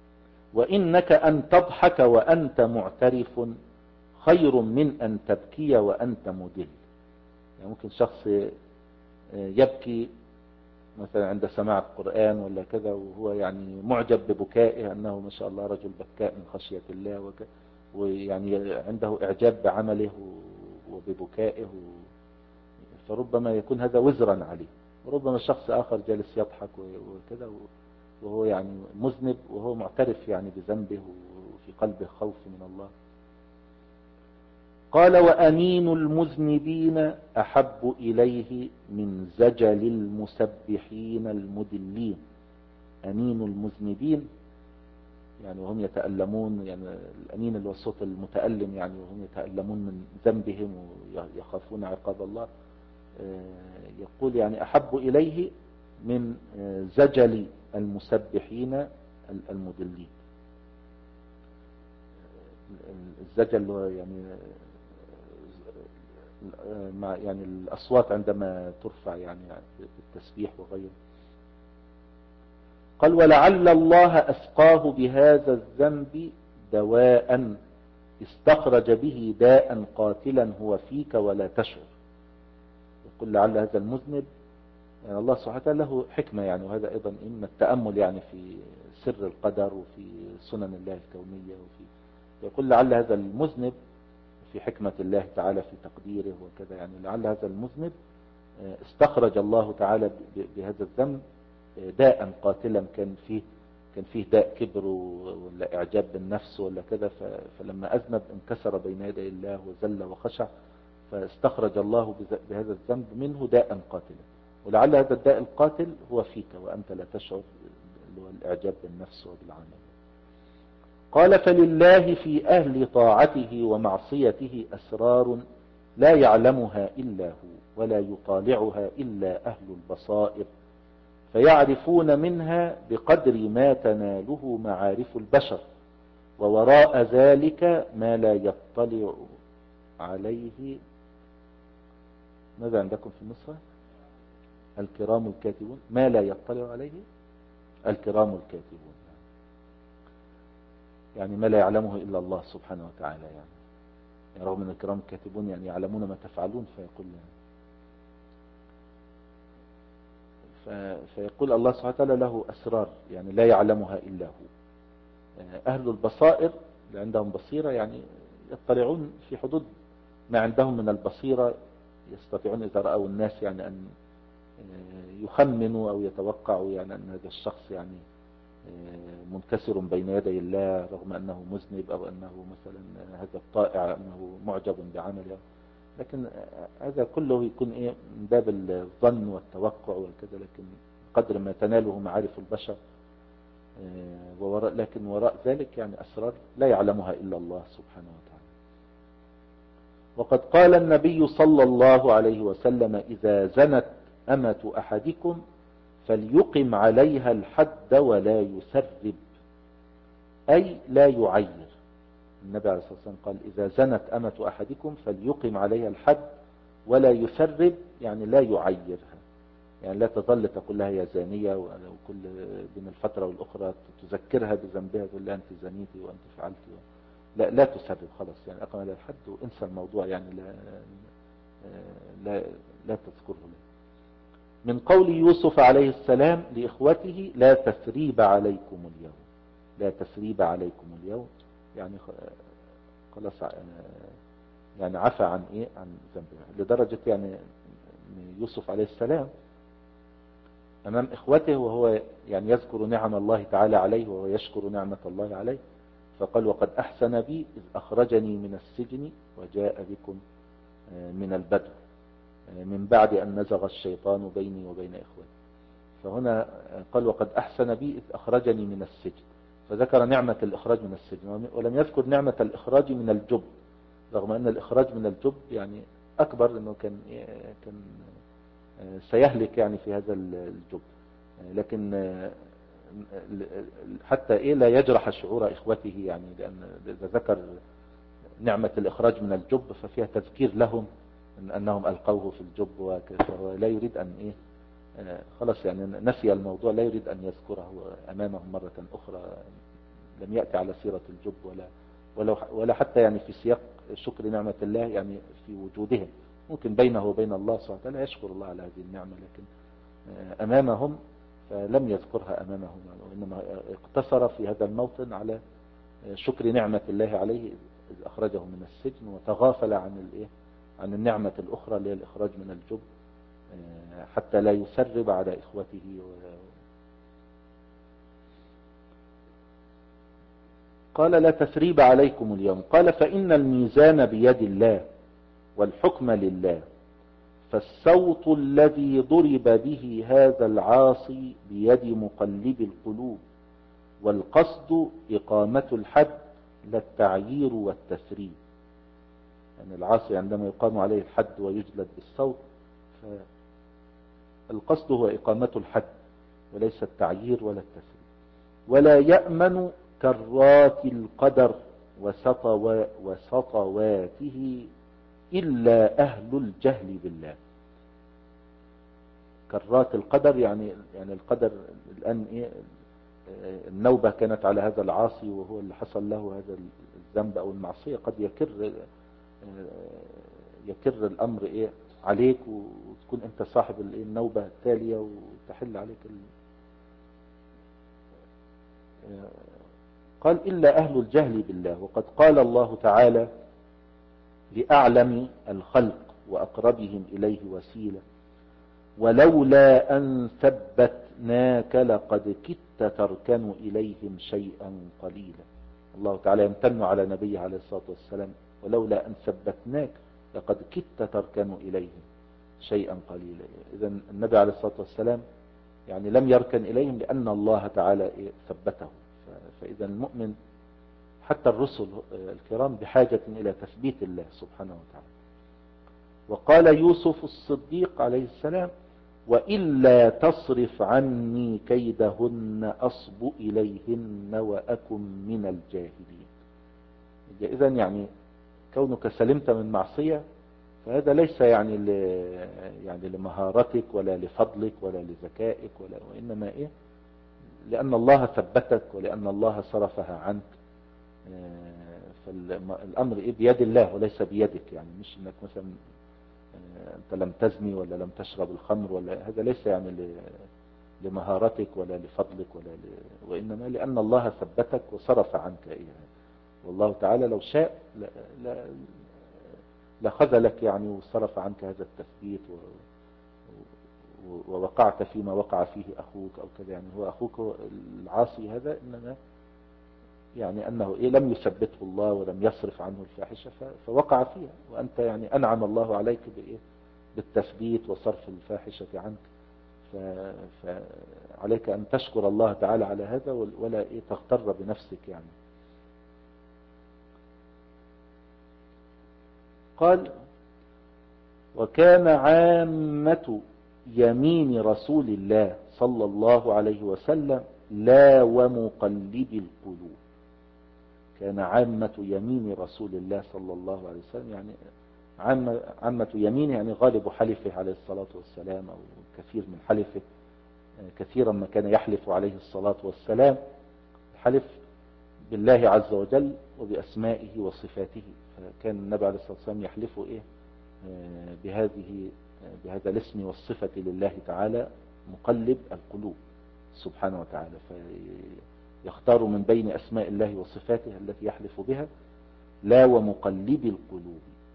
Speaker 1: وإنك أن تضحك وأنت معترف خير من أن تبكي وأنت مدل. يعني ممكن شخص يبكي مثلا عند سماع القرآن ولا كذا، وهو يعني معجب ببكائه أنه ما شاء الله رجل بكاء من خشية الله وك... ويعني عنده إعجاب بعمله وببكائه، فربما يكون هذا وزرا عليه. وربما شخص آخر جالس يضحك وكذا وهو يعني مذنب، وهو معترف يعني بذنبه وفي قلبه خوف من الله. قال وأنين المذنبين أحب إليه من زجل المسبحين المدلين. أنين المذنبين يعني وهم يتألمون، يعني الأنين اللي هو الصوت المتألم، يعني وهم يتألمون من ذنبهم ويخافون عقاب الله. يقول يعني أحب إليه من زجل المسبحين المدلين. الزجل هو يعني مع يعني الأصوات عندما ترفع يعني بالتسبيح وغيره. قال ولعل الله أسقاه بهذا الذنب دواء استخرج به داء قاتلا هو فيك ولا تشعر. يقول لعل هذا المذنب، يعني الله سبحانه وتعالى له حكمة يعني، وهذا أيضا إما التأمل يعني في سر القدر وفي سنن الله الكونية، وفي يقول لعل هذا المذنب في حكمة الله تعالى في تقديره وكذا، يعني لعل هذا المذنب استخرج الله تعالى بهذا الذنب داء قاتلا كان فيه كان فيه داء كبر ولا إعجاب بالنفس ولا كذا، فلما أذنب انكسر بين يدي الله وزل وخشع، فاستخرج الله بهذا الذنب منه داء قاتلا. ولعل هذا الداء القاتل هو فيك وأنت لا تشعر، اللي هو الإعجاب بالنفس وبالعمل. قال فلله في أهل طاعته ومعصيته أسرار لا يعلمها إلا هو ولا يطالعها إلا أهل البصائر، فيعرفون منها بقدر ما تناله معارف البشر، ووراء ذلك ما لا يطلع عليه. ماذا عندكم في النسخة؟ الكرام الكاتبون. ما لا يطلع عليه الكرام الكاتبون، يعني ما لا يعلمه إلا الله سبحانه وتعالى. يعني, يعني رغم أن الكرام الكاتبون يعني يعلمون ما تفعلون، فيقول فيقول الله سبحانه وتعالى له أسرار يعني لا يعلمها إلا هو. أهل البصائر اللي عندهم بصيرة يعني يطلعون في حدود ما عندهم من البصيرة، يستطيعون إذا رأوا الناس يعني أن يخمنوا أو يتوقعوا يعني أن هذا الشخص يعني منكسر بين يدي الله رغم أنه مذنب، أو أنه مثلا هذا الطائع أنه معجب بعمله. لكن هذا كله يكون إيه من باب الظن والتوقع وكذا، لكن قدر ما تناله معارف البشر. ووراء لكن وراء ذلك يعني أسرار لا يعلمها إلا الله سبحانه وتعالى. وقد قال النبي صلى الله عليه وسلم إذا زنت أمة أحدكم فليقم عليها الحد ولا يسرب، أي لا يعير. النبي عليه الصلاة والسلام قال إذا زنت أمة أحدكم فليقم عليها الحد ولا يسرب، يعني لا يعيرها، يعني لا تظل تقول لها يا زانية، وكل بين الفترة والأخرى تذكرها بذنبها، تقول لها أنت زنيتي وأنت فعلتي، لا لا تسرب خلاص، يعني أقم عليها الحد وانسى الموضوع، يعني لا لا, لا تذكره له. من قول يوسف عليه السلام لإخوته لا تثريب عليكم اليوم، لا تثريب عليكم اليوم، يعني خلاص يعني عفى عن ايه عن ذنبه، لدرجة يعني يوسف عليه السلام امام اخوته وهو يعني يذكر نعم الله تعالى عليه وهو يشكر نعمة الله عليه، فقال وقد احسن بي اذ اخرجني من السجن وجاء بكم من البدو من بعد ان نزغ الشيطان بيني وبين اخوتي. فهنا قال وقد احسن بي اذ اخرجني من السجن، فذكر نعمة الاخراج من السجن ولم يذكر نعمة الاخراج من الجب، رغم ان الاخراج من الجب يعني اكبر، انه كان كان سيهلك يعني في هذا الجب، لكن حتى ايه لا يجرح شعور اخوته، يعني لان اذا ذكر نعمة الاخراج من الجب ففيها تذكير لهم ان انهم القوه في الجب وكذا، فهو لا يريد ان ايه خلاص يعني نسي الموضوع، لا يريد ان يذكره امامهم مرة اخرى لم يأتي على سيرة الجب ولا ولا ولا حتى يعني في سياق شكر نعمة الله يعني في وجودهم. ممكن بينه وبين الله سبحانه وتعالى يشكر الله على هذه النعمة، لكن أمامهم فلم يذكرها أمامهم، وإنما اقتصر في هذا الموطن على شكر نعمة الله عليه إذ أخرجه من السجن، وتغافل عن الإيه عن النعمة الأخرى اللي هي الإخراج من الجب حتى لا يسرب على إخوته. قال لا تثريب عليكم اليوم. قال فإن الميزان بيد الله والحكم لله، فالصوت الذي ضرب به هذا العاصي بيد مقلب القلوب، والقصد إقامة الحد لا التعيير والتثريب. يعني العاصي عندما يقام عليه الحد ويجلد بالصوت، فالقصد هو إقامة الحد وليس التعيير ولا التثريب. ولا يأمن كرات القدر وسطوا وسطواته إلا أهل الجهل بالله. كرات القدر يعني يعني القدر الآن إيه، النوبة كانت على هذا العاصي وهو اللي حصل له هذا الذنب أو المعصية، قد يكر يكر الأمر إيه عليك وتكون أنت صاحب النوبة التالية وتحل عليك ال... قال إلا أهل الجهل بالله. وقد قال الله تعالى لأعلم الخلق وأقربهم إليه وسيلة ولولا أن ثبتناك لقد كدت تركن إليهم شيئا قليلا. الله تعالى يمتن على نبيه عليه الصلاة والسلام ولولا أن ثبتناك لقد كدت تركن إليهم شيئا قليلا. إذا النبي عليه الصلاة والسلام يعني لم يركن إليهم لأن الله تعالى ثبته. فإذا المؤمن حتى الرسل الكرام بحاجة إلى تثبيت الله سبحانه وتعالى. وقال يوسف الصديق عليه السلام وإلا تصرف عني كيدهن أصب إليهن وأكن من الجاهلين. إذا يعني كونك سلمت من معصية فهذا ليس يعني ل... يعني لمهارتك ولا لفضلك ولا لذكائك ولا، وإنما إيه لأن الله ثبتك ولأن الله صرفها عنك. فالأمر إيه بيد الله وليس بيدك. يعني مش إنك مثلا أنت لم تزني ولا لم تشرب الخمر ولا، هذا ليس يعني لمهارتك ولا لفضلك ولا ل... وإنما لأن الله ثبتك وصرف عنك إيه. والله تعالى لو شاء لا... لا... لخذلك يعني وصرف عنك هذا التثبيت و... ووقعت فيما وقع فيه أخوك أو كذا. يعني هو أخوك العاصي هذا إنما يعني أنه إيه لم يثبته الله ولم يصرف عنه الفاحشة فوقع فيها، وأنت يعني أنعم الله عليك بإيه بالتثبيت وصرف الفاحشة عنك. فعليك أن تشكر الله تعالى على هذا ولا إيه تغتر بنفسك. يعني قال وكان عامة يمين رسول الله صلى الله عليه وسلم لا ومقلب القلوب. كان عامة يمين رسول الله صلى الله عليه وسلم يعني عامة, عامة يمينه يعني غالب حلفه عليه الصلاة والسلام أو كثير من حلفه. كثيرا ما كان يحلف عليه الصلاة والسلام حلف بالله عز وجل وبأسمائه وصفاته. فكان النبي عليه الصلاة والسلام يحلفه إيه بهذه بهذا الاسم والصفة لله تعالى مقلب القلوب سبحانه وتعالى. فيختار من بين أسماء الله وصفاته التي يحلف بها لا ومقلب القلوب.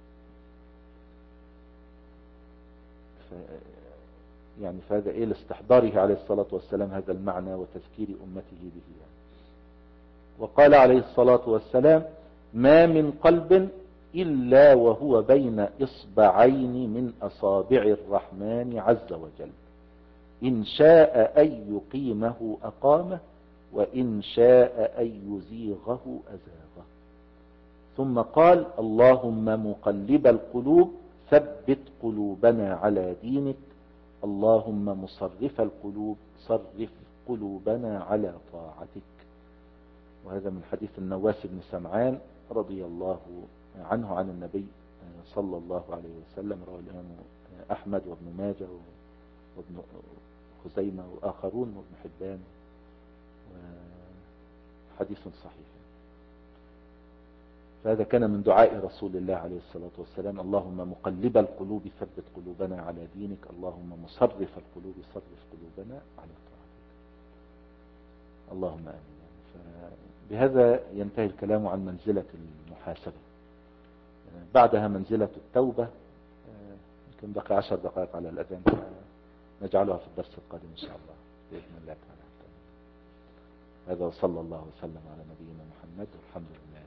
Speaker 1: ف يعني فهذا إيه لاستحضاره عليه الصلاة والسلام هذا المعنى وتذكير أمته به. يعني وقال عليه الصلاة والسلام ما من قلب إلا وهو بين إصبعين من أصابع الرحمن عز وجل إن شاء أن يقيمه أقامه وإن شاء أن يزيغه أزاغه. ثم قال اللهم مقلب القلوب ثبت قلوبنا على دينك اللهم مصرف القلوب صرف قلوبنا على طاعتك. وهذا من حديث النواس بن سمعان رضي الله عنه عن النبي صلى الله عليه وسلم، رواه الإمام أحمد وابن ماجه وابن خزيمة وآخرون وابن حبان حديث صحيح. فهذا كان من دعاء رسول الله عليه الصلاة والسلام: اللهم مقلب القلوب ثبت قلوبنا على دينك، اللهم مصرف القلوب صرف قلوبنا على طاعتك. اللهم آمين. فبهذا ينتهي الكلام عن منزلة المحاسبة. بعدها منزلة التوبة. يمكن بقي عشر دقائق على الأذان، نجعلها في الدرس القادم إن شاء الله بإذن الله تعالى. هذا وصلى الله وسلم على نبينا محمد والحمد لله.